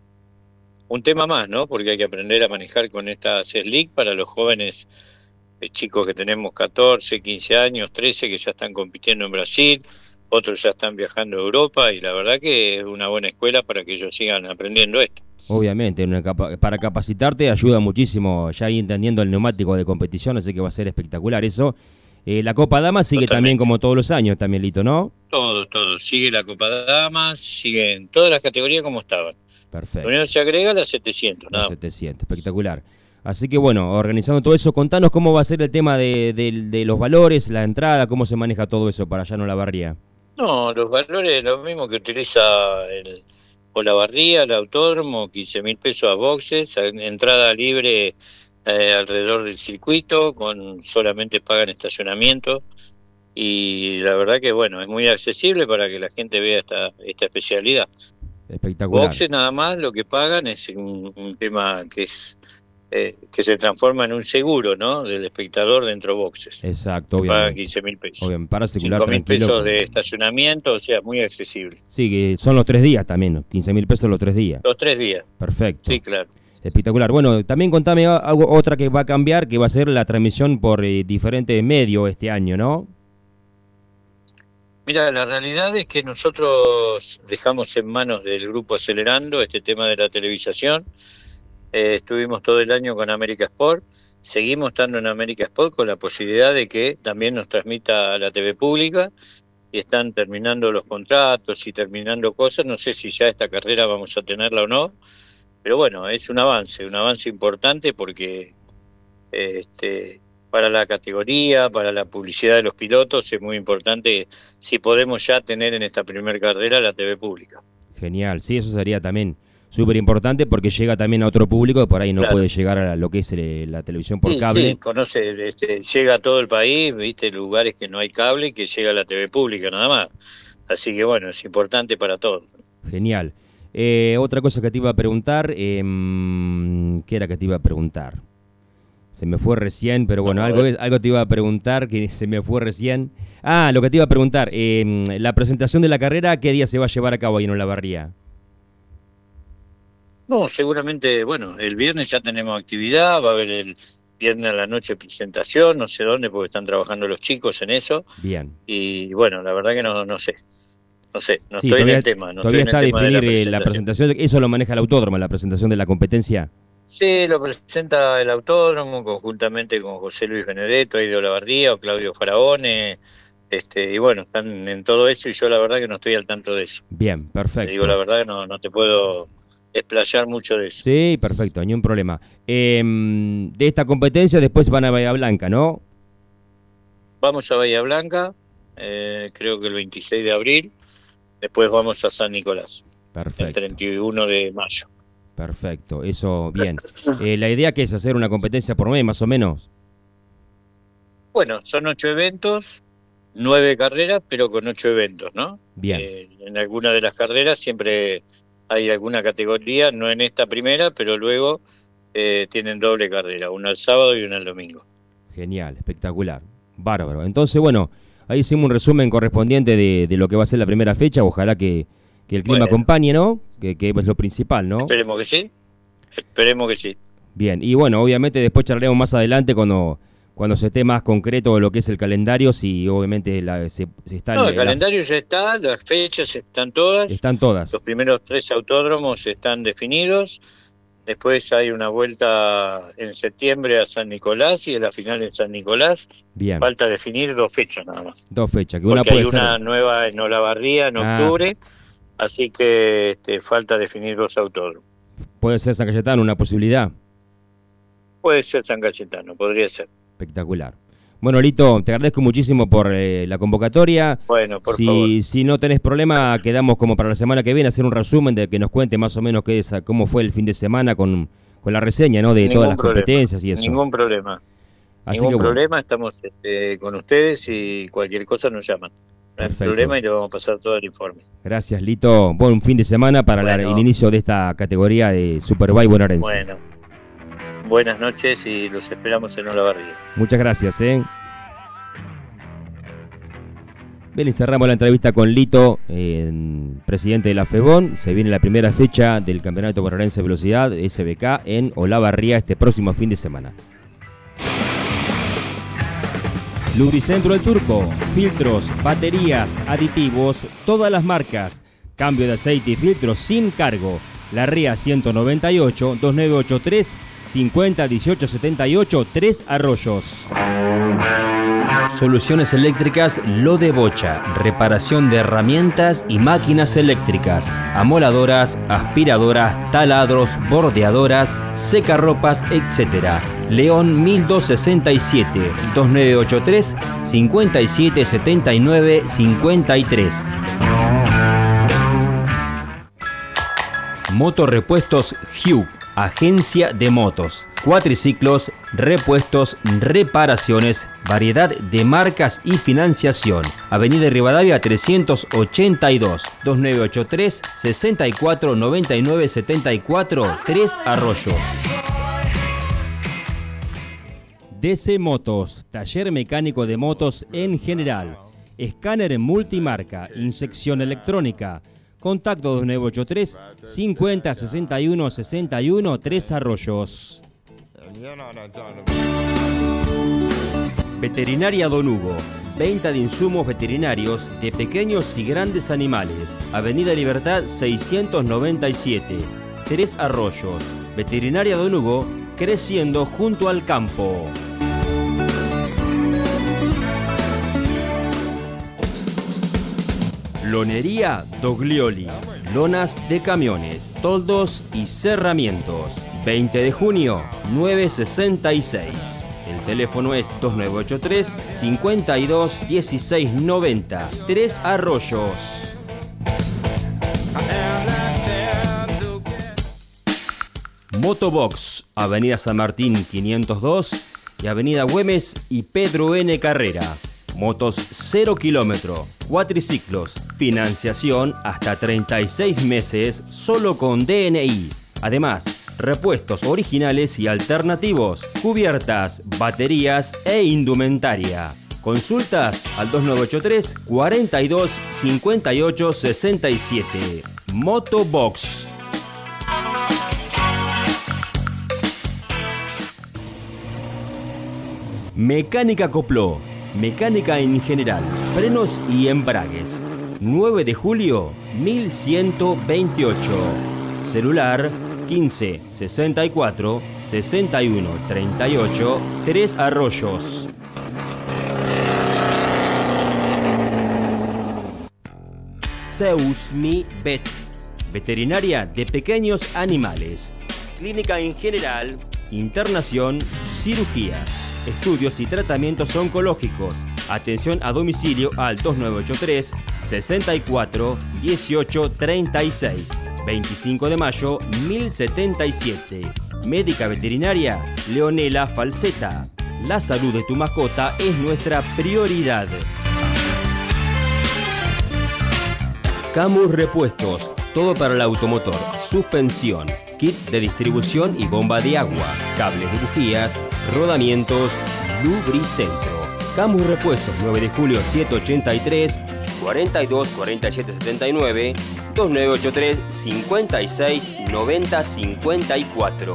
un tema más, ¿no? Porque hay que aprender a manejar con estas slick para los jóvenes chicos que tenemos 14, 15 años, 13, que ya están compitiendo en Brasil, otros ya están viajando a Europa y la verdad que es una buena escuela para que ellos sigan aprendiendo esto. Obviamente, para capacitarte ayuda muchísimo, ya ir entendiendo el neumático de competición, así que va a ser espectacular eso. La Copa Damas sigue también como todos los años también, Lito, ¿no? Todo. Sigue la Copa Damas, siguen todas las categorías como estaban. Perfecto. Primero se agrega la 700. La 700, espectacular. Así que bueno, organizando todo eso, contanos cómo va a ser el tema de los valores, la entrada, cómo se maneja todo eso para allá en Olavarría. No, los valores lo mismo que utiliza Olavarría, el autódromo, 15.000 pesos a boxes, entrada libre alrededor del circuito, solamente pagan estacionamiento y la verdad que bueno, es muy accesible para que la gente vea esta especialidad. Espectacular. Boxes nada más lo que pagan es un tema que se transforma en un seguro, ¿no? Del espectador dentro de boxes. Exacto, obviamente. Pagan 15.000 pesos. Obviamente, para circular 5.000 tranquilo. pesos de estacionamiento, o sea, muy accesible. Sí, que son los 3 días también, 15.000 pesos los 3 días. Los 3 días. Perfecto. Sí, claro. Espectacular. Bueno, también contame otra que va a cambiar, que va a ser la transmisión por diferentes medios este año, ¿no? Mira, la realidad es que nosotros dejamos en manos del grupo Acelerando este tema de la televisación. Estuvimos todo el año con América Sport, seguimos estando en América Sport con la posibilidad de que también nos transmita la TV pública y están terminando los contratos y terminando cosas, no sé si ya esta carrera vamos a tenerla o no, pero bueno, es un avance importante porque para la categoría, para la publicidad de los pilotos es muy importante si podemos ya tener en esta primera carrera la TV pública. Genial, sí, eso sería también súper importante porque llega también a otro público que por ahí no puede llegar a lo que es la televisión por cable. Sí, conoce, llega a todo el país, viste, lugares que no hay cable, que llega a la TV pública nada más. Así que bueno, es importante para todos. Genial. Otra cosa que te iba a preguntar, ¿qué era que te iba a preguntar? Se me fue recién, pero bueno, algo te iba a preguntar que se me fue recién. Lo que te iba a preguntar, la presentación de la carrera, ¿qué día se va a llevar a cabo ahí en Olavarría? No, seguramente, bueno, el viernes ya tenemos actividad, va a haber el viernes a la noche presentación, no sé dónde, porque están trabajando los chicos en eso. Bien. Y bueno, la verdad que no sé. No sí, estoy todavía, en el tema. Todavía está a definir la presentación. ¿Eso lo maneja el autódromo, la presentación de la competencia? Sí, lo presenta el autódromo conjuntamente con José Luis Benedetto, ahí de Olavarría, o Claudio Faraone, y bueno, están en todo eso y yo la verdad que no estoy al tanto de eso. Bien, perfecto. Te digo la verdad que no te puedo explayar mucho de eso. Sí, perfecto, ni un problema. De esta competencia después van a Bahía Blanca, ¿no? Vamos a Bahía Blanca, creo que el 26 de abril, después vamos a San Nicolás. Perfecto. El 31 de mayo. Perfecto, eso bien. ¿La idea que es hacer una competencia por mes, más o menos? Bueno, son 8 eventos, 9 carreras, pero con 8 eventos, ¿no? Bien. En alguna de las carreras siempre hay alguna categoría, no en esta primera, pero luego tienen doble carrera, una el sábado y una el domingo. Genial, espectacular, bárbaro. Entonces, bueno, ahí hicimos un resumen correspondiente de lo que va a ser la primera fecha. Ojalá que el clima acompañe, ¿no? Que es lo principal, ¿no? Esperemos que sí. Esperemos que sí. Bien, y bueno, obviamente después charlaremos más adelante cuando se esté más concreto lo que es el calendario, si obviamente se está... No, el calendario ya está, las fechas están todas. Están todas. Los primeros 3 autódromos están definidos. Después hay una vuelta en septiembre a San Nicolás y en la final en San Nicolás. Bien. Falta definir 2 fechas nada más. 2 fechas, que porque una puede hay ser... una nueva en Olavarría en octubre, así que falta definir 2 autódromos. ¿Puede ser San Cayetano una posibilidad? Puede ser San Cayetano, podría ser. Espectacular. Bueno, Lito, te agradezco muchísimo por la convocatoria. Bueno, por favor. Si no tenés problema, quedamos como para la semana que viene hacer un resumen de que nos cuente más o menos cómo fue el fin de semana con la reseña, ¿no? De todas las competencias y eso. Ningún problema. Ningún problema, estamos con ustedes y cualquier cosa nos llaman. No hay problema y le vamos a pasar todo el informe. Gracias, Lito. Buen fin de semana para el inicio de esta categoría de Superbike bonaerense. Bueno, buenas noches y los esperamos en Olavarría. Muchas gracias, Bien, y cerramos la entrevista con Lito, presidente de la FEBON. Se viene la primera fecha del Campeonato Bonaerense de Velocidad, SBK, en Olavarría este próximo fin de semana. Lubricentro El Turco, filtros, baterías, aditivos, todas las marcas. Cambio de aceite y filtros sin cargo. La RIA 198 2983 50 18 78 3 Arroyos. Soluciones eléctricas Lo de Bocha. Reparación de herramientas y máquinas eléctricas. Amoladoras, aspiradoras, taladros, bordeadoras, secarropas, etc. León 1267 2983 57 79 53. Motorrepuestos Hugh, agencia de motos, cuatriciclos, repuestos, reparaciones, variedad de marcas y financiación. Avenida Rivadavia 382, 2983 64 99 74 3 Arroyos. DC Motos, taller mecánico de motos en general. Escáner multimarca, inyección electrónica. Contacto 2983 50 61 61 3 Arroyos. Veterinaria Don Hugo. Venta de insumos veterinarios de pequeños y grandes animales. Avenida Libertad 697. 3 Arroyos. Veterinaria Don Hugo, creciendo junto al campo. Lonería Doglioli. Lonas de camiones, toldos y cerramientos. 20 de junio, 966. El teléfono es 2983 52 16 90. 3 Arroyos. Motobox, Avenida San Martín 502 y Avenida Güemes y Pedro N. Carrera. Motos 0 kilómetro, cuatriciclos, financiación hasta 36 meses solo con DNI. Además, repuestos originales y alternativos, cubiertas, baterías e indumentaria. Consultas al 2983 42 58 67. Motobox. Mecánica Copló. Mecánica en general, frenos y embragues. 9 de julio, 1128. Celular 15 64 61 38 3 Arroyos. Zeus.me Vet. Veterinaria de pequeños animales. Clínica en general, internación, cirugías. Estudios y tratamientos oncológicos. Atención a domicilio al 2983 64 18 36. 25 de mayo 1077. Médica veterinaria Leonela Falseta. La salud de tu mascota es nuestra prioridad. Camus Repuestos. Todo para el automotor. Suspensión. Kit de distribución y bomba de agua. Cables de bujías. Rodamientos. Lubricentro. Camus Repuestos, 9 de julio 783, 42 47 79, 2983 56 90 54.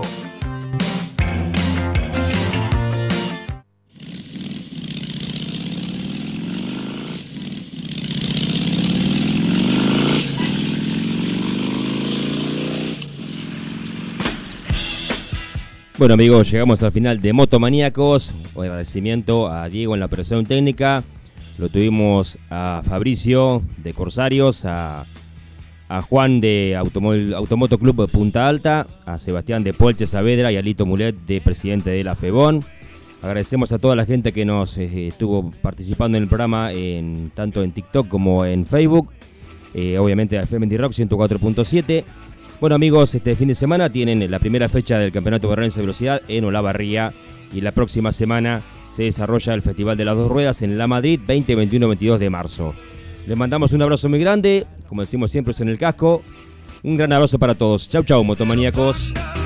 Bueno amigos, llegamos al final de Motomaníacos. Un agradecimiento a Diego en la operación técnica. Lo tuvimos a Fabricio de Corsarios, a Juan de Automoto Club Punta Alta, a Sebastián de Polche Saavedra y a Lito Mulet de presidente de la FEBON. Agradecemos a toda la gente que nos estuvo participando en el programa, tanto en TikTok como en Facebook. Obviamente a FM Rock 104.7. Bueno amigos, este fin de semana tienen la primera fecha del Campeonato Bonaerense de Velocidad en Olavarría y la próxima semana se desarrolla el Festival de las Dos Ruedas en La Madrid, 20, 21, 22 de marzo. Les mandamos un abrazo muy grande, como decimos siempre es en el casco. Un gran abrazo para todos. Chau chau, motomaníacos.